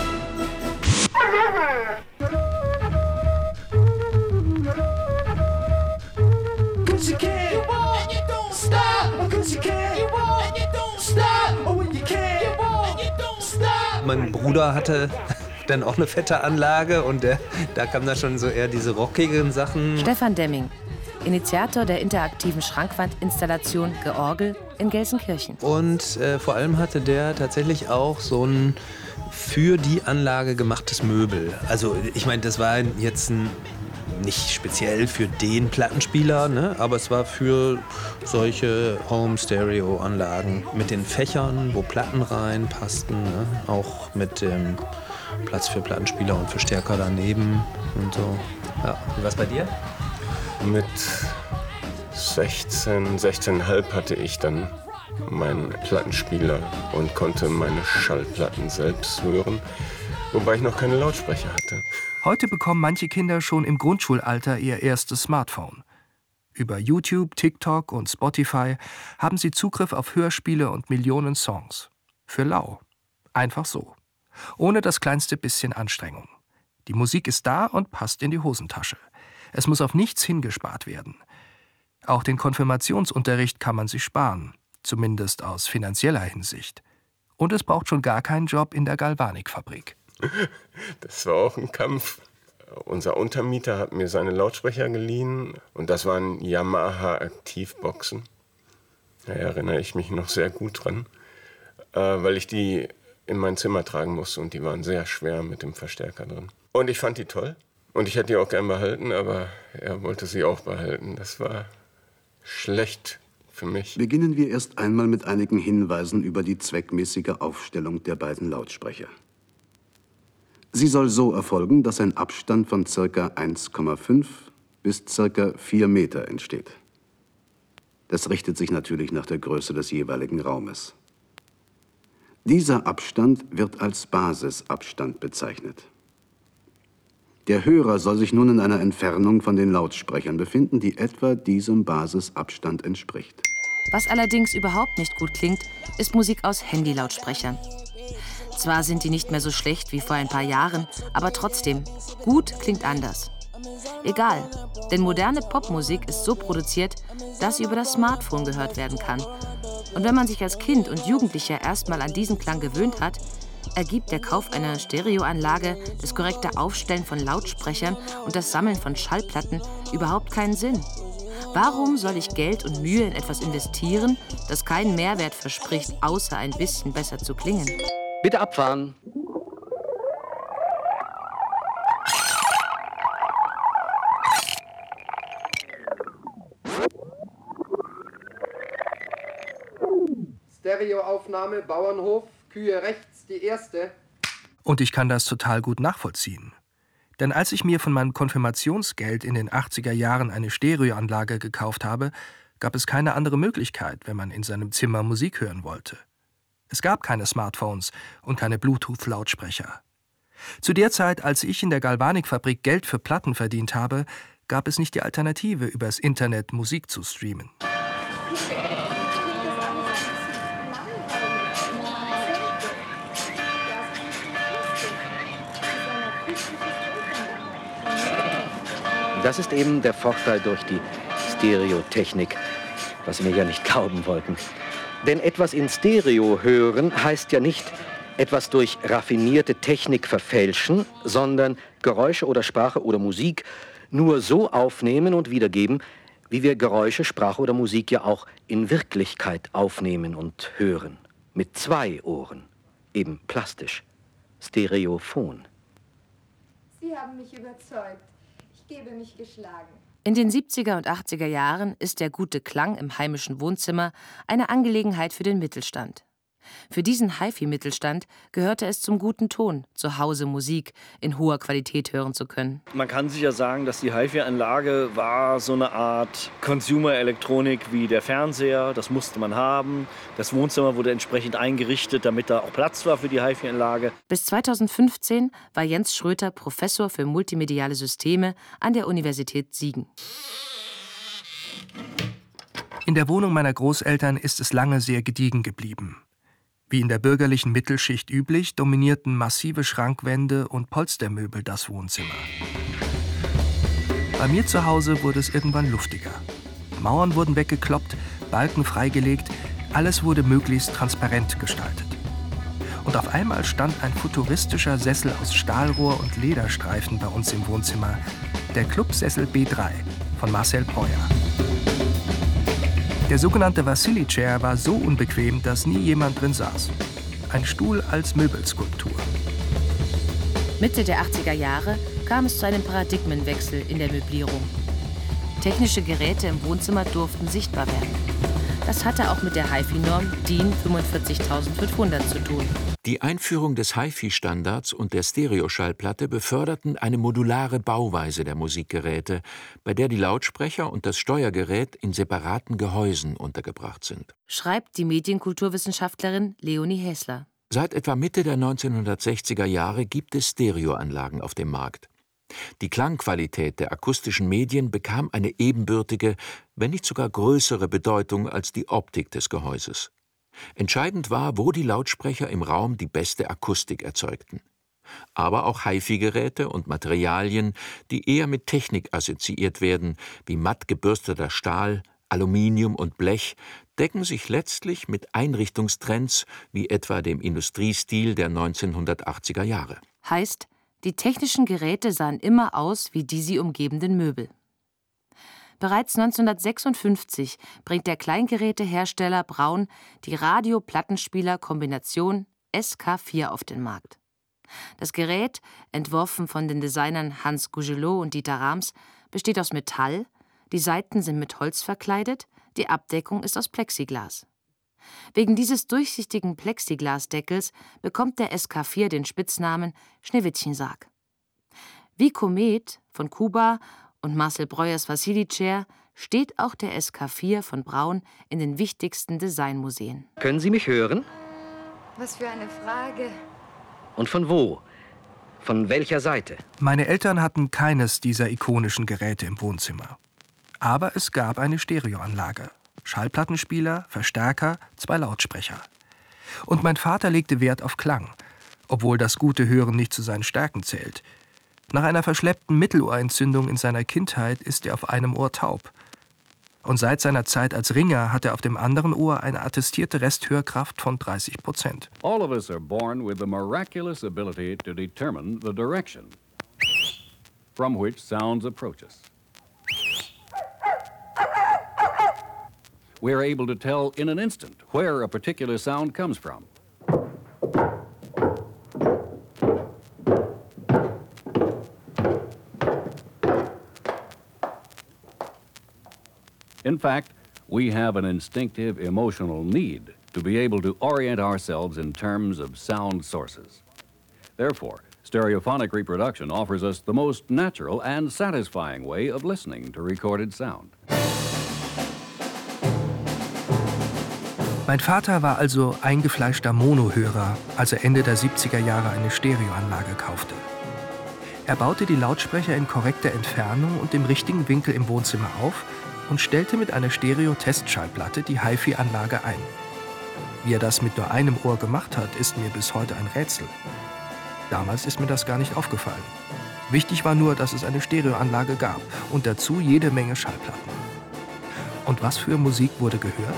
C: Mein Bruder hatte dann auch eine fette Anlage und der, da kamen da schon so eher diese rockigen Sachen.
F: Stefan Demming, Initiator der interaktiven Schrankwandinstallation Georgel in Gelsenkirchen.
C: Und äh, vor allem hatte der tatsächlich auch so ein für die Anlage gemachtes Möbel. Also ich meine, das war jetzt ein, nicht speziell für den Plattenspieler, ne? Aber es war für solche Home-Stereo-Anlagen mit den Fächern, wo Platten reinpassten, ne? Auch mit dem Platz für Plattenspieler und Verstärker daneben und so. Ja. Wie war's bei dir?
Q: Mit sechzehn, sechzehn Komma fünf hatte ich dann meinen Plattenspieler und konnte meine Schallplatten selbst hören, wobei ich noch keine Lautsprecher hatte.
I: Heute bekommen manche Kinder schon im Grundschulalter ihr erstes Smartphone. Über YouTube, TikTok und Spotify haben sie Zugriff auf Hörspiele und Millionen Songs. Für lau. Einfach so. Ohne das kleinste bisschen Anstrengung. Die Musik ist da und passt in die Hosentasche. Es muss auf nichts hingespart werden. Auch den Konfirmationsunterricht kann man sich sparen. Zumindest aus finanzieller Hinsicht. Und es braucht schon gar keinen Job in der Galvanikfabrik.
Q: Das war auch ein Kampf. Unser Untermieter hat mir seine Lautsprecher geliehen und das waren Yamaha Aktivboxen. Da erinnere ich mich noch sehr gut dran, äh, weil ich die in mein Zimmer tragen musste und die waren sehr schwer mit dem Verstärker drin. Und ich fand die toll und ich hätte die auch gern behalten, aber er wollte sie auch behalten. Das war schlecht für mich.
D: Beginnen wir erst einmal mit einigen Hinweisen über die zweckmäßige Aufstellung der beiden Lautsprecher. Sie soll so erfolgen, dass ein Abstand von ca. eins Komma fünf bis ca. vier Meter entsteht. Das richtet sich natürlich nach der Größe des jeweiligen Raumes. Dieser Abstand wird als Basisabstand bezeichnet. Der Hörer soll sich nun in einer Entfernung von den Lautsprechern befinden, die etwa diesem Basisabstand entspricht.
F: Was allerdings überhaupt nicht gut klingt, ist Musik aus Handylautsprechern. Zwar sind die nicht mehr so schlecht wie vor ein paar Jahren, aber trotzdem, gut klingt anders. Egal, denn moderne Popmusik ist so produziert, dass sie über das Smartphone gehört werden kann. Und wenn man sich als Kind und Jugendlicher erstmal an diesen Klang gewöhnt hat, ergibt der Kauf einer Stereoanlage, das korrekte Aufstellen von Lautsprechern und das Sammeln von Schallplatten überhaupt keinen Sinn. Warum soll ich Geld und Mühe in etwas investieren, das keinen Mehrwert verspricht, außer ein bisschen besser zu klingen?
J: Bitte abfahren.
B: Stereoaufnahme, Bauernhof, Kühe rechts, die erste.
I: Und ich kann das total gut nachvollziehen. Denn als ich mir von meinem Konfirmationsgeld in den achtziger Jahren eine Stereoanlage gekauft habe, gab es keine andere Möglichkeit, wenn man in seinem Zimmer Musik hören wollte. Es gab keine Smartphones und keine Bluetooth-Lautsprecher. Zu der Zeit, als ich in der Galvanik-Fabrik Geld für Platten verdient habe, gab es nicht die Alternative, übers Internet Musik zu streamen.
J: Das ist eben der Vorteil durch die Stereotechnik, was Sie mir ja nicht glauben wollten. Denn etwas in Stereo hören heißt ja nicht etwas durch raffinierte Technik verfälschen, sondern Geräusche oder Sprache oder Musik nur so aufnehmen und wiedergeben, wie wir Geräusche, Sprache oder Musik ja auch in Wirklichkeit aufnehmen und hören. Mit zwei Ohren, eben plastisch, stereophon.
K: Sie haben mich überzeugt. Ich gebe mich geschlagen.
F: In den siebziger und achtziger Jahren ist der gute Klang im heimischen Wohnzimmer eine Angelegenheit für den Mittelstand. Für diesen HiFi-Mittelstand gehörte es zum guten Ton, zu Hause Musik in hoher Qualität hören zu können.
M: Man kann sicher sagen, dass die HiFi-Anlage war so eine Art Consumer-Elektronik wie der Fernseher. Das musste man haben. Das Wohnzimmer wurde entsprechend eingerichtet, damit da auch Platz war für die HiFi-Anlage.
F: Bis zweitausendfünfzehn war Jens Schröter Professor für multimediale Systeme an der Universität Siegen.
I: In der Wohnung meiner Großeltern ist es lange sehr gediegen geblieben. Wie in der bürgerlichen Mittelschicht üblich, dominierten massive Schrankwände und Polstermöbel das Wohnzimmer. Bei mir zu Hause wurde es irgendwann luftiger. Mauern wurden weggekloppt, Balken freigelegt, alles wurde möglichst transparent gestaltet. Und auf einmal stand ein futuristischer Sessel aus Stahlrohr und Lederstreifen bei uns im Wohnzimmer, der Clubsessel B drei von Marcel Breuer. Der sogenannte Vassili-Chair war so unbequem, dass nie jemand drin saß. Ein Stuhl als Möbelskulptur.
F: Mitte der achtziger Jahre kam es zu einem Paradigmenwechsel in der Möblierung. Technische Geräte im Wohnzimmer durften sichtbar werden. Das hatte auch mit der HiFi-Norm DIN fünfundvierzigtausendfünfhundert zu tun.
E: Die Einführung des HiFi-Standards und der Stereoschallplatte beförderten eine modulare Bauweise der Musikgeräte, bei der die Lautsprecher und das Steuergerät in separaten Gehäusen untergebracht sind.
F: Schreibt die Medienkulturwissenschaftlerin Leonie Häsler.
E: Seit etwa Mitte der neunzehnhundertsechziger Jahre gibt es Stereoanlagen auf dem Markt. Die Klangqualität der akustischen Medien bekam eine ebenbürtige, wenn nicht sogar größere Bedeutung als die Optik des Gehäuses. Entscheidend war, wo die Lautsprecher im Raum die beste Akustik erzeugten. Aber auch HiFi-Geräte und Materialien, die eher mit Technik assoziiert werden, wie matt gebürsteter Stahl, Aluminium und Blech, decken sich letztlich mit Einrichtungstrends wie etwa dem Industriestil der neunzehnhundertachtziger Jahre.
F: Heißt, die technischen Geräte sahen immer aus wie die sie umgebenden Möbel. Bereits neunzehnhundertsechsundfünfzig bringt der Kleingerätehersteller Braun die Radio-Plattenspieler-Kombination S K vier auf den Markt. Das Gerät, entworfen von den Designern Hans Gougelot und Dieter Rams, besteht aus Metall, die Seiten sind mit Holz verkleidet, die Abdeckung ist aus Plexiglas. Wegen dieses durchsichtigen Plexiglasdeckels bekommt der S K vier den Spitznamen Schneewittchensarg. Wie Komet von Kuba und Marcel Breuers Vassili-Chair steht auch der S K vier von Braun in den wichtigsten Designmuseen.
J: Können Sie mich hören?
K: Was für eine Frage.
J: Und von wo? Von welcher Seite?
I: Meine Eltern hatten keines dieser ikonischen Geräte im Wohnzimmer. Aber es gab eine Stereoanlage. Schallplattenspieler, Verstärker, zwei Lautsprecher. Und mein Vater legte Wert auf Klang, obwohl das gute Hören nicht zu seinen Stärken zählt. Nach einer verschleppten Mittelohrentzündung in seiner Kindheit ist er auf einem Ohr taub. Und seit seiner Zeit als Ringer hat er auf dem anderen Ohr eine attestierte Resthörkraft von dreißig Prozent.
G: All of us are born with the miraculous ability to determine the direction from which sounds approach us. We're able to tell in an instant where a particular sound comes from. In fact, we have an instinctive emotional need to be able to orient ourselves in terms of sound sources. Therefore, stereophonic reproduction offers us the most natural and satisfying way of listening to recorded sound.
I: Mein Vater war also eingefleischter Monohörer, als er Ende der siebziger Jahre eine Stereoanlage kaufte. Er baute die Lautsprecher in korrekter Entfernung und im richtigen Winkel im Wohnzimmer auf und stellte mit einer Stereo-Testschallplatte die Hi-Fi-Anlage ein. Wie er das mit nur einem Ohr gemacht hat, ist mir bis heute ein Rätsel. Damals ist mir das gar nicht aufgefallen. Wichtig war nur, dass es eine Stereoanlage gab und dazu jede Menge Schallplatten. Und was für Musik wurde gehört?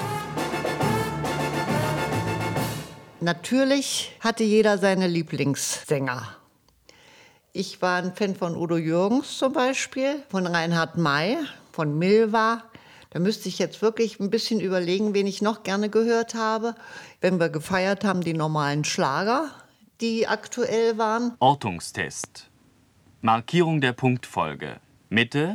R: Natürlich hatte jeder seine Lieblingssänger. Ich war ein Fan von Udo Jürgens zum Beispiel, von Reinhard May, von Milva. Da müsste ich jetzt wirklich ein bisschen überlegen, wen ich noch gerne gehört habe. Wenn wir gefeiert haben, die normalen Schlager, die aktuell waren.
L: Ortungstest. Markierung der Punktfolge. Mitte.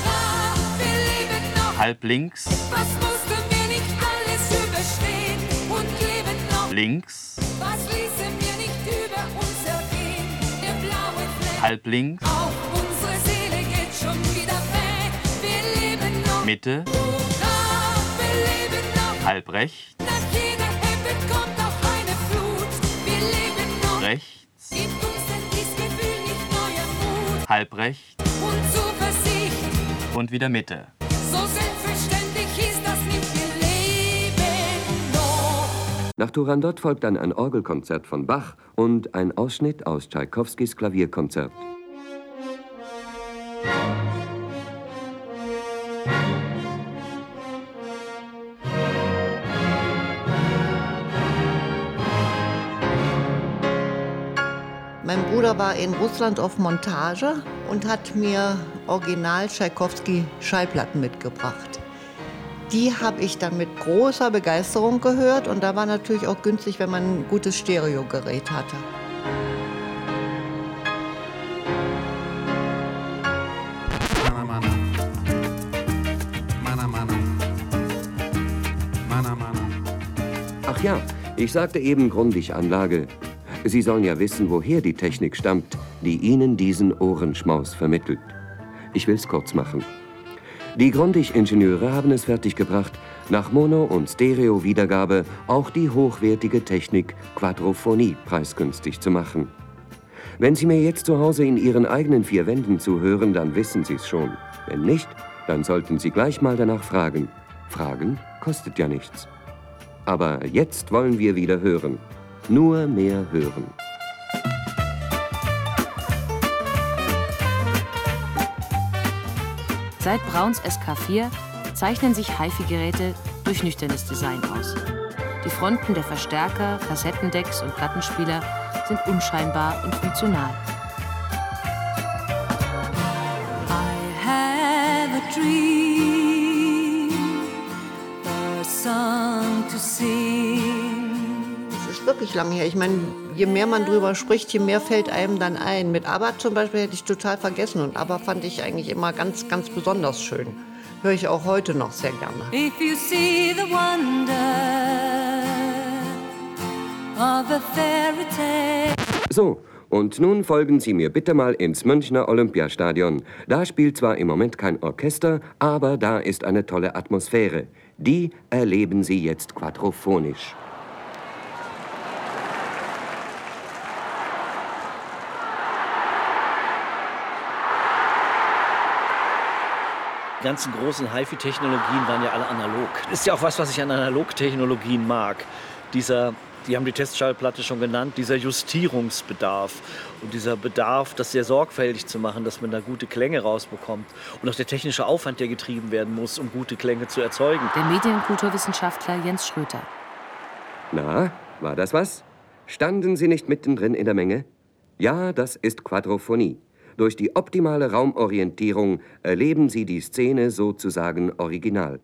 L: Halb links.
O: Was mussten wir nicht alles überstehen und leben noch?
L: Links.
O: Was ließen wir nicht über uns ergehen? Der blaue Fleck.
L: Halb links.
O: Auf unsere Seele geht schon wieder weg. Wir leben noch.
L: Mitte.
O: Hurra, wir leben noch.
L: Halb rechts.
O: Nach jeder Ebbe kommt auch eine Flut. Wir leben noch.
L: Rechts.
O: Gibt uns denn dies Gefühl nicht neuer Mut?
L: Halb rechts.
O: Und Zuversicht.
L: Und wieder Mitte.
O: So selbstverständlich ist das nicht, wir leben noch.
A: Nach Turandot folgt dann ein Orgelkonzert von Bach und ein Ausschnitt aus Tschaikowskis Klavierkonzert.
R: Mein Bruder war in Russland auf Montage und hat mir original Tschaikowski Schallplatten mitgebracht. Die habe ich dann mit großer Begeisterung gehört und da war natürlich auch günstig, wenn man ein gutes Stereogerät hatte.
A: Ach ja, ich sagte eben Grundig-Anlage. Sie sollen ja wissen, woher die Technik stammt, die Ihnen diesen Ohrenschmaus vermittelt. Ich will's kurz machen. Die Grundig-Ingenieure haben es fertiggebracht, nach Mono- und Stereo-Wiedergabe auch die hochwertige Technik Quadrophonie preisgünstig zu machen. Wenn Sie mir jetzt zu Hause in Ihren eigenen vier Wänden zuhören, dann wissen Sie es schon. Wenn nicht, dann sollten Sie gleich mal danach fragen. Fragen kostet ja nichts. Aber jetzt wollen wir wieder hören. Nur mehr hören.
F: Seit Brauns S K vier zeichnen sich Hi-Fi-Geräte durch nüchternes Design aus. Die Fronten der Verstärker, Kassettendecks und Plattenspieler sind unscheinbar und funktional.
O: I have a dream, a song to sing.
R: Das ist wirklich lange her. Ich meine, je mehr man drüber spricht, je mehr fällt einem dann ein. Mit ABBA zum Beispiel hätte ich total vergessen und ABBA fand ich eigentlich immer ganz, ganz besonders schön. Höre ich auch heute noch sehr gerne.
O: If you see the wonder of a fairy tale.
A: So, und nun folgen Sie mir bitte mal ins Münchner Olympiastadion. Da spielt zwar im Moment kein Orchester, aber da ist eine tolle Atmosphäre. Die erleben Sie jetzt quadrophonisch.
M: Die ganzen großen HiFi-Technologien waren ja alle analog. Das ist ja auch was, was ich an Analogtechnologien mag. Dieser, die haben die Testschallplatte schon genannt, dieser Justierungsbedarf und dieser Bedarf, das sehr sorgfältig zu machen, dass man da gute Klänge rausbekommt. Und auch der technische Aufwand, der getrieben werden muss, um gute Klänge zu erzeugen.
F: Der Medien- und Kulturwissenschaftler Jens Schröter.
A: Na, war das was? Standen Sie nicht mittendrin in der Menge? Ja, das ist Quadrophonie. Durch die optimale Raumorientierung erleben Sie die Szene sozusagen original.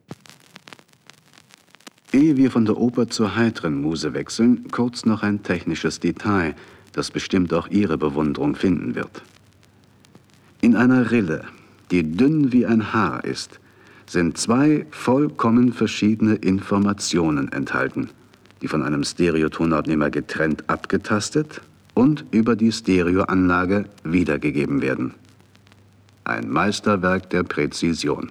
D: Ehe wir von der Oper zur heiteren Muse wechseln, kurz noch ein technisches Detail, das bestimmt auch Ihre Bewunderung finden wird. In einer Rille, die dünn wie ein Haar ist, sind zwei vollkommen verschiedene Informationen enthalten, die von einem Stereotonabnehmer getrennt abgetastet und über die Stereoanlage wiedergegeben werden. Ein Meisterwerk der Präzision.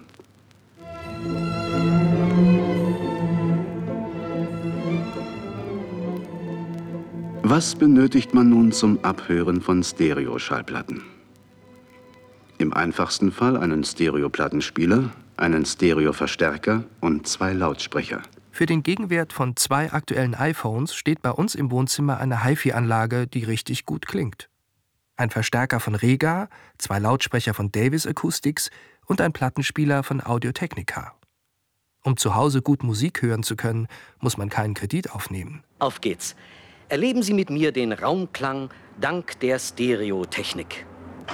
D: Was benötigt man nun zum Abhören von Stereoschallplatten? Im einfachsten Fall einen Stereoplattenspieler, einen Stereoverstärker und zwei Lautsprecher.
I: Für den Gegenwert von zwei aktuellen iPhones steht bei uns im Wohnzimmer eine HiFi-Anlage, die richtig gut klingt. Ein Verstärker von Rega, zwei Lautsprecher von Davis Acoustics und ein Plattenspieler von Audio-Technica. Um zu Hause gut Musik hören zu können, muss man keinen Kredit aufnehmen.
H: Auf geht's. Erleben Sie mit mir den Raumklang dank der Stereotechnik.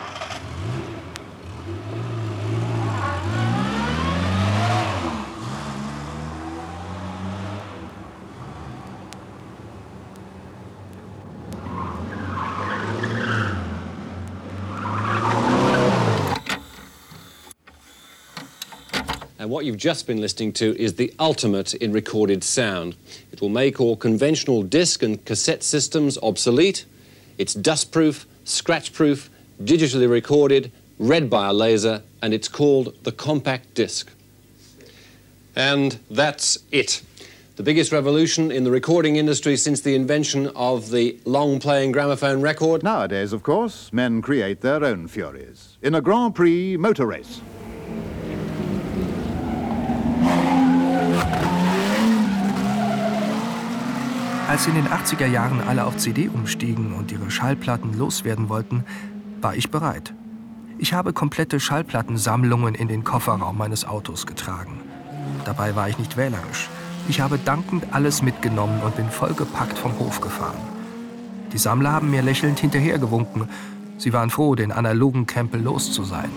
N: And what you've just been listening to is the ultimate in recorded sound. It will make all conventional disc and cassette systems obsolete. It's dustproof, scratchproof, digitally recorded, read by a laser, and it's called the compact disc. And that's it. The biggest revolution in the recording industry since the invention of the long-playing gramophone record.
W: Nowadays, of course, men create their own furies in a Grand Prix motor race.
I: Als in den achtziger Jahren alle auf C D umstiegen und ihre Schallplatten loswerden wollten, war ich bereit. Ich habe komplette Schallplattensammlungen in den Kofferraum meines Autos getragen. Dabei war ich nicht wählerisch. Ich habe dankend alles mitgenommen und bin vollgepackt vom Hof gefahren. Die Sammler haben mir lächelnd hinterhergewunken. Sie waren froh, den analogen Krempel los zu sein.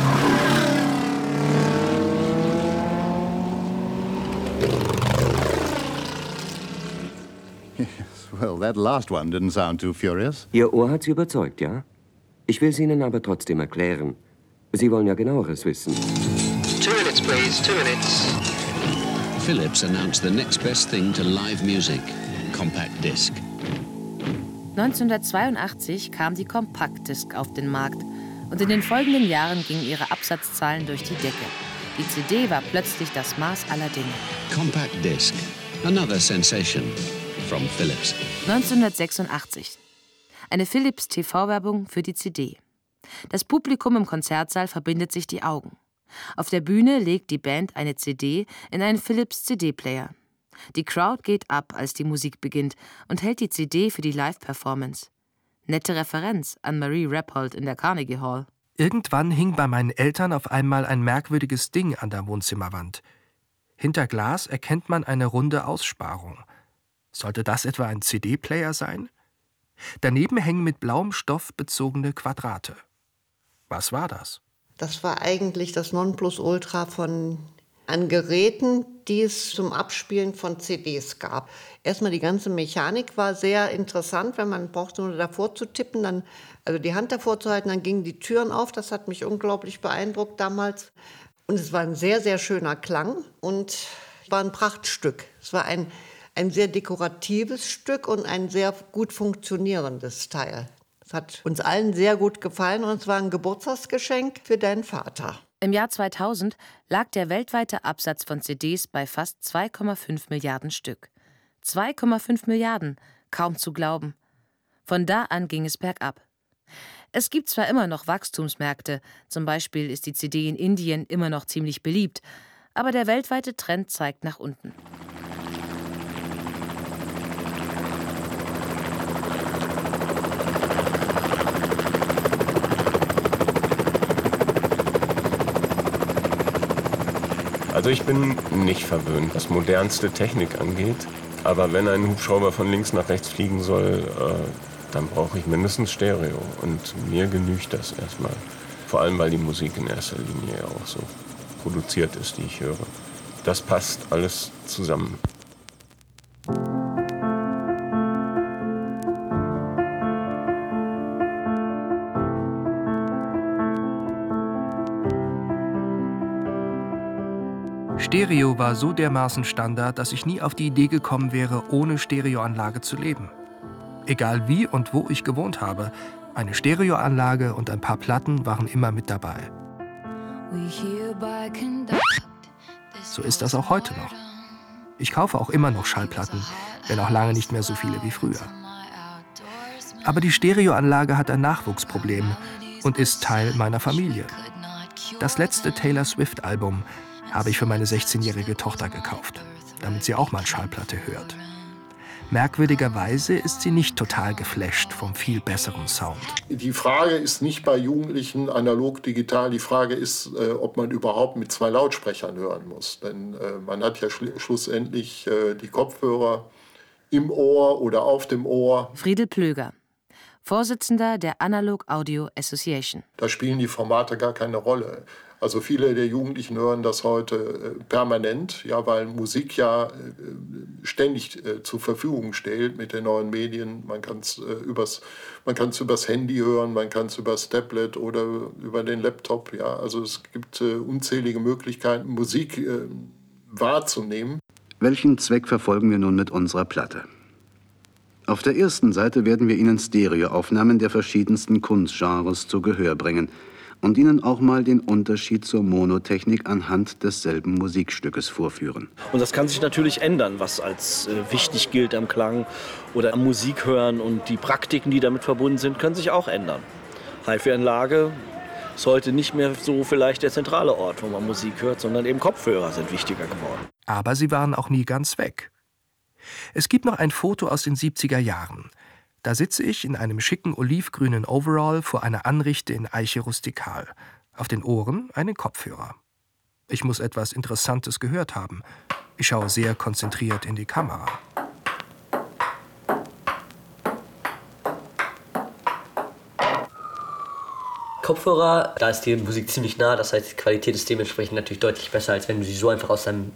W: Well, that last one didn't sound too furious.
A: Ihr Ohr hat Sie überzeugt, ja? Ich will es Ihnen aber trotzdem erklären. Sie wollen ja Genaueres wissen.
V: Two minutes, please. Two minutes.
X: Philips announced the next best thing to live music, compact disc.
F: neunzehnhundertzweiundachtzig kam die Compact Disc auf den Markt und in den folgenden Jahren gingen ihre Absatzzahlen durch die Decke. Die C D war plötzlich das Maß aller Dinge.
X: Compact disc, another sensation from Philips.
F: neunzehnhundertsechsundachtzig. Eine Philips-T V-Werbung für die C D. Das Publikum im Konzertsaal verbindet sich die Augen. Auf der Bühne legt die Band eine C D in einen Philips-C D-Player. Die Crowd geht ab, als die Musik beginnt und hält die C D für die Live-Performance. Nette Referenz an Marie Rappold in der Carnegie Hall.
I: Irgendwann hing bei meinen Eltern auf einmal ein merkwürdiges Ding an der Wohnzimmerwand. Hinter Glas erkennt man eine runde Aussparung. Sollte das etwa ein C D-Player sein? Daneben hängen mit blauem Stoff bezogene Quadrate. Was war das?
R: Das war eigentlich das Nonplusultra von an Geräten, die es zum Abspielen von C Ds gab. Erstmal die ganze Mechanik war sehr interessant, wenn man brauchte nur davor zu tippen, dann, also die Hand davor zu halten, dann gingen die Türen auf. Das hat mich unglaublich beeindruckt damals. Und es war ein sehr, sehr schöner Klang und war ein Prachtstück. Es war ein, ein sehr dekoratives Stück und ein sehr gut funktionierendes Teil. Es hat uns allen sehr gut gefallen und es war ein Geburtstagsgeschenk für deinen Vater.
F: Im Jahr zweitausend lag der weltweite Absatz von C Ds bei fast zwei Komma fünf Milliarden Stück. zwei Komma fünf Milliarden, kaum zu glauben. Von da an ging es bergab. Es gibt zwar immer noch Wachstumsmärkte, zum Beispiel ist die C D in Indien immer noch ziemlich beliebt, aber der weltweite Trend zeigt nach unten.
Q: Also ich bin nicht verwöhnt, was modernste Technik angeht. Aber wenn ein Hubschrauber von links nach rechts fliegen soll, äh, dann brauche ich mindestens Stereo. Und mir genügt das erstmal. Vor allem, weil die Musik in erster Linie ja auch so produziert ist, die ich höre. Das passt alles zusammen.
I: Stereo war so dermaßen Standard, dass ich nie auf die Idee gekommen wäre, ohne Stereoanlage zu leben. Egal wie und wo ich gewohnt habe, eine Stereoanlage und ein paar Platten waren immer mit dabei. So ist das auch heute noch. Ich kaufe auch immer noch Schallplatten, wenn auch lange nicht mehr so viele wie früher. Aber die Stereoanlage hat ein Nachwuchsproblem und ist Teil meiner Familie. Das letzte Taylor Swift-Album habe ich für meine sechzehnjährige Tochter gekauft, damit sie auch mal Schallplatte hört. Merkwürdigerweise ist sie nicht total geflasht vom viel besseren Sound.
P: Die Frage ist nicht bei Jugendlichen analog, digital. Die Frage ist, äh, ob man überhaupt mit zwei Lautsprechern hören muss. Denn äh, man hat ja schl schlussendlich äh, die Kopfhörer im Ohr oder auf dem Ohr.
F: Friedel Plöger, Vorsitzender der Analog Audio Association.
P: Da spielen die Formate gar keine Rolle. Also viele der Jugendlichen hören das heute äh, permanent, ja, weil Musik ja äh, ständig äh, zur Verfügung steht mit den neuen Medien. Man kann es äh, übers, man kann's übers Handy hören, man kann es übers Tablet oder über den Laptop. Ja. Also es gibt äh, unzählige Möglichkeiten, Musik äh, wahrzunehmen.
D: Welchen Zweck verfolgen wir nun mit unserer Platte? Auf der ersten Seite werden wir Ihnen Stereoaufnahmen der verschiedensten Kunstgenres zu Gehör bringen und Ihnen auch mal den Unterschied zur Monotechnik anhand desselben Musikstückes vorführen.
M: Und das kann sich natürlich ändern, was als äh, wichtig gilt am Klang oder am Musikhören. Und die Praktiken, die damit verbunden sind, können sich auch ändern. HiFi-Anlage ist heute nicht mehr so vielleicht der zentrale Ort, wo man Musik hört, sondern eben Kopfhörer sind wichtiger geworden.
I: Aber sie waren auch nie ganz weg. Es gibt noch ein Foto aus den siebziger Jahren. Da sitze ich in einem schicken olivgrünen Overall vor einer Anrichte in Eiche rustikal. Auf den Ohren einen Kopfhörer. Ich muss etwas Interessantes gehört haben. Ich schaue sehr konzentriert in die Kamera.
S: Kopfhörer, da ist die Musik ziemlich nah, das heißt, die Qualität ist dementsprechend natürlich deutlich besser, als wenn du sie so einfach aus deinem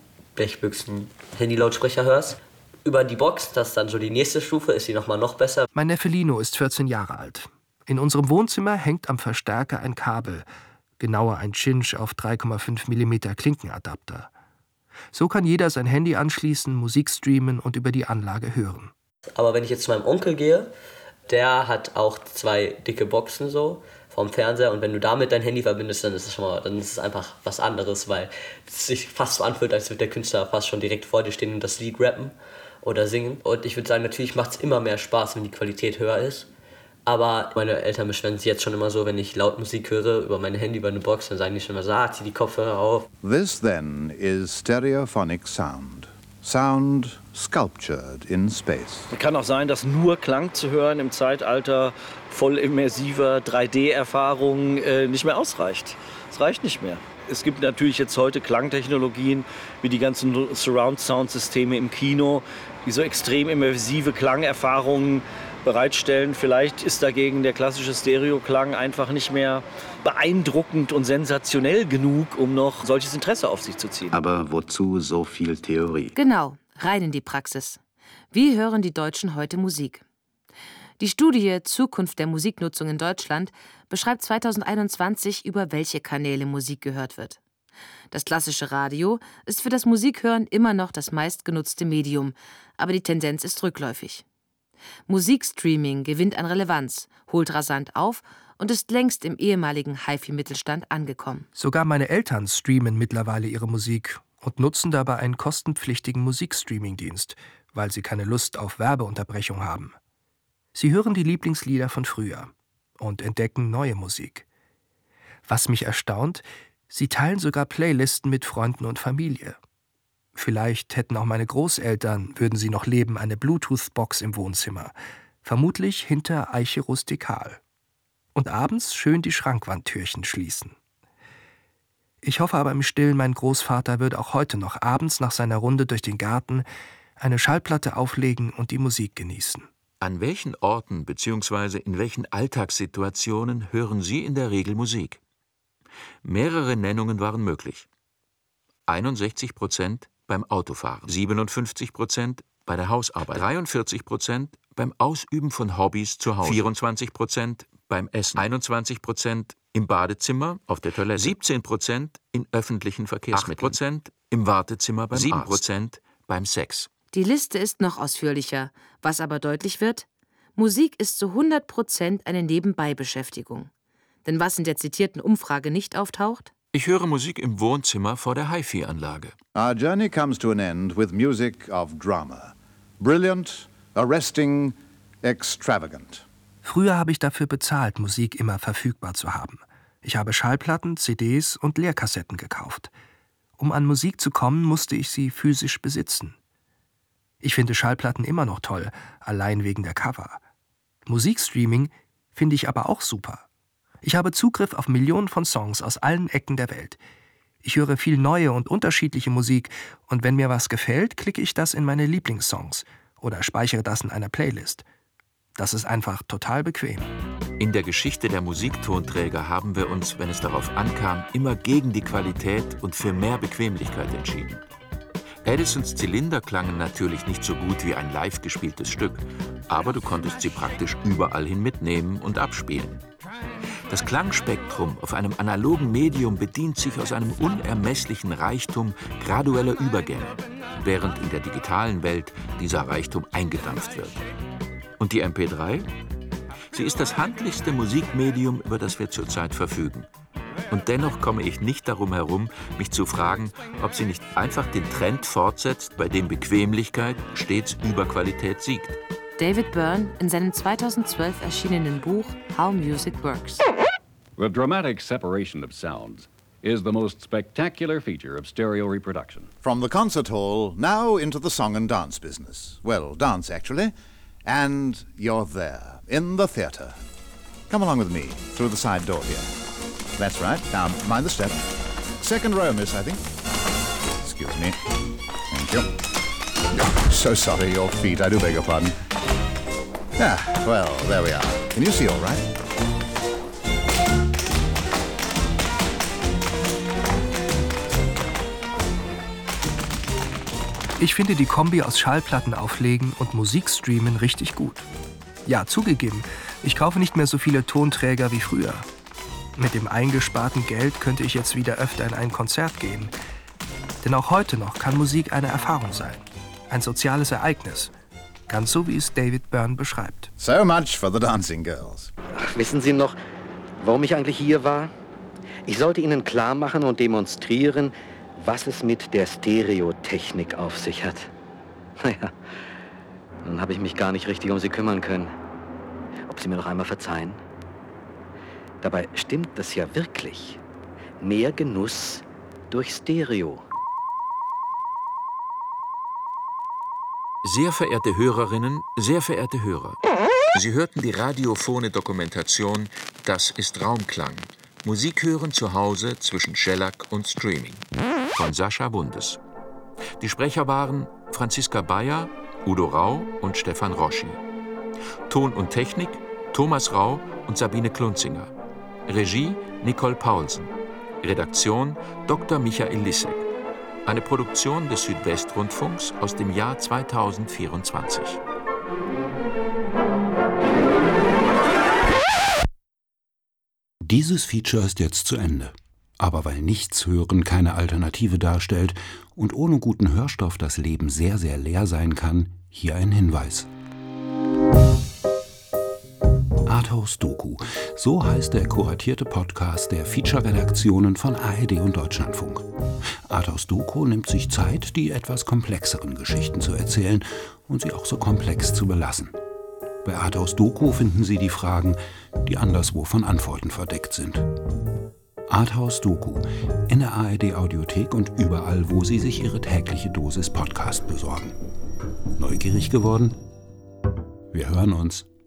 S: Blechbüchsen-Handy-Lautsprecher hörst. Über die Box, das ist dann so die nächste Stufe, ist sie noch mal noch besser.
I: Mein Neffe Lino ist vierzehn Jahre alt. In unserem Wohnzimmer hängt am Verstärker ein Kabel, genauer ein Cinch auf drei Komma fünf Millimeter Klinkenadapter. So kann jeder sein Handy anschließen, Musik streamen und über die Anlage hören.
S: Aber wenn ich jetzt zu meinem Onkel gehe, der hat auch zwei dicke Boxen so vom Fernseher und wenn du damit dein Handy verbindest, dann ist es schon mal, dann ist es einfach was anderes, weil es sich fast so anfühlt, als würde der Künstler fast schon direkt vor dir stehen und das Lied rappen oder singen. Und ich würde sagen, natürlich macht es immer mehr Spaß, wenn die Qualität höher ist. Aber meine Eltern beschweren sich jetzt schon immer so, wenn ich laut Musik höre über mein Handy, über eine Box, dann sagen die schon immer so, ah, zieh die Kopfhörer auf.
W: This then is stereophonic sound. Sound sculptured in space.
M: Es kann auch sein, dass nur Klang zu hören im Zeitalter voll immersiver drei D-Erfahrungen äh, nicht mehr ausreicht. Es reicht nicht mehr. Es gibt natürlich jetzt heute Klangtechnologien wie die ganzen Surround-Sound-Systeme im Kino, die so extrem immersive Klangerfahrungen bereitstellen. Vielleicht ist dagegen der klassische Stereoklang einfach nicht mehr beeindruckend und sensationell genug, um noch solches Interesse auf sich zu ziehen.
D: Aber wozu so viel Theorie?
F: Genau, rein in die Praxis. Wie hören die Deutschen heute Musik? Die Studie Zukunft der Musiknutzung in Deutschland beschreibt zweitausendeinundzwanzig, über welche Kanäle Musik gehört wird. Das klassische Radio ist für das Musikhören immer noch das meistgenutzte Medium, aber die Tendenz ist rückläufig. Musikstreaming gewinnt an Relevanz, holt rasant auf und ist längst im ehemaligen HiFi-Mittelstand angekommen.
I: Sogar meine Eltern streamen mittlerweile ihre Musik und nutzen dabei einen kostenpflichtigen Musikstreaming-Dienst, weil sie keine Lust auf Werbeunterbrechung haben. Sie hören die Lieblingslieder von früher. und entdecken neue Musik. Was mich erstaunt, sie teilen sogar Playlisten mit Freunden und Familie. Vielleicht hätten auch meine Großeltern, würden sie noch leben, eine Bluetooth-Box im Wohnzimmer. Vermutlich hinter Eiche rustikal. Und abends schön die Schrankwandtürchen schließen. Ich hoffe aber im Stillen, mein Großvater würde auch heute noch abends nach seiner Runde durch den Garten eine Schallplatte auflegen und die Musik genießen.
E: An welchen Orten bzw. in welchen Alltagssituationen hören Sie in der Regel Musik? Mehrere Nennungen waren möglich. einundsechzig Prozent beim Autofahren, siebenundfünfzig Prozent bei der Hausarbeit, dreiundvierzig Prozent beim Ausüben von Hobbys zu Hause, vierundzwanzig Prozent beim Essen, einundzwanzig Prozent im Badezimmer, auf der Toilette, siebzehn Prozent in öffentlichen Verkehrsmitteln, acht Prozent im Wartezimmer beim sieben Prozent beim Sex.
F: Die Liste ist noch ausführlicher, was aber deutlich wird: Musik ist zu hundert Prozent eine Nebenbeibeschäftigung. Denn was in der zitierten Umfrage nicht auftaucht?
E: Ich höre Musik im Wohnzimmer vor der Hi-Fi-Anlage.
W: Our journey comes to an end with music of drama. Brilliant, arresting, extravagant.
I: Früher habe ich dafür bezahlt, Musik immer verfügbar zu haben. Ich habe Schallplatten, C Ds und Leerkassetten gekauft. Um an Musik zu kommen, musste ich sie physisch besitzen. Ich finde Schallplatten immer noch toll, allein wegen der Cover. Musikstreaming finde ich aber auch super. Ich habe Zugriff auf Millionen von Songs aus allen Ecken der Welt. Ich höre viel neue und unterschiedliche Musik und wenn mir was gefällt, klicke ich das in meine Lieblingssongs oder speichere das in einer Playlist. Das ist einfach total bequem.
E: In der Geschichte der Musiktonträger haben wir uns, wenn es darauf ankam, immer gegen die Qualität und für mehr Bequemlichkeit entschieden. Edisons Zylinder klangen natürlich nicht so gut wie ein live gespieltes Stück, aber du konntest sie praktisch überall hin mitnehmen und abspielen. Das Klangspektrum auf einem analogen Medium bedient sich aus einem unermesslichen Reichtum gradueller Übergänge, während in der digitalen Welt dieser Reichtum eingedampft wird. Und die M P drei? Sie ist das handlichste Musikmedium, über das wir zurzeit verfügen. Und dennoch komme ich nicht darum herum, mich zu fragen, ob sie nicht einfach den Trend fortsetzt, bei dem Bequemlichkeit stets über Qualität siegt.
F: David Byrne in seinem zweitausendzwölf erschienenen Buch How Music Works.
G: The dramatic separation of sounds is the most spectacular feature of stereo reproduction.
W: From the concert hall, now into the song and dance business. Well, dance actually. And you're there, in the theatre. Come along with me, through the side door here. That's right. Now, mind the step. Second row, miss, I think. Excuse me. Thank you. Oh, so sorry, your feet. I do beg your pardon. Ah, well, there we are. Can you see all right?
I: Ich finde die Kombi aus Schallplatten auflegen und Musikstreamen richtig gut. Ja, zugegeben, ich kaufe nicht mehr so viele Tonträger wie früher. Mit dem eingesparten Geld könnte ich jetzt wieder öfter in ein Konzert gehen. Denn auch heute noch kann Musik eine Erfahrung sein. Ein soziales Ereignis. Ganz so, wie es David Byrne beschreibt.
W: So much for the dancing girls.
H: Ach, wissen Sie noch, warum ich eigentlich hier war? Ich sollte Ihnen klar machen und demonstrieren, was es mit der Stereotechnik auf sich hat. Naja, dann habe ich mich gar nicht richtig um Sie kümmern können. Ob Sie mir noch einmal verzeihen? Dabei stimmt das ja wirklich. Mehr Genuss durch Stereo.
E: Sehr verehrte Hörerinnen, sehr verehrte Hörer, Sie hörten die radiophone Dokumentation Das ist Raumklang. Musik hören zu Hause zwischen Shellac und Streaming von Sascha Bundes. Die Sprecher waren Franziska Bayer, Udo Rau und Stefan Roschi. Ton und Technik Thomas Rau und Sabine Klunzinger. Regie Nicole Paulsen. Redaktion Doktor Michael Lissek. Eine Produktion des Südwestrundfunks aus dem Jahr zweitausendvierundzwanzig.
B: Dieses Feature ist jetzt zu Ende. Aber weil Nichtshören keine Alternative darstellt und ohne guten Hörstoff das Leben sehr, sehr leer sein kann, hier ein Hinweis. Arthouse Doku, so heißt der kuratierte Podcast der Feature-Redaktionen von A R D und Deutschlandfunk. Arthouse Doku nimmt sich Zeit, die etwas komplexeren Geschichten zu erzählen und sie auch so komplex zu belassen. Bei Arthaus Doku finden Sie die Fragen, die anderswo von Antworten verdeckt sind. Arthaus Doku in der A R D Audiothek und überall, wo Sie sich Ihre tägliche Dosis Podcast besorgen. Neugierig geworden? Wir hören uns.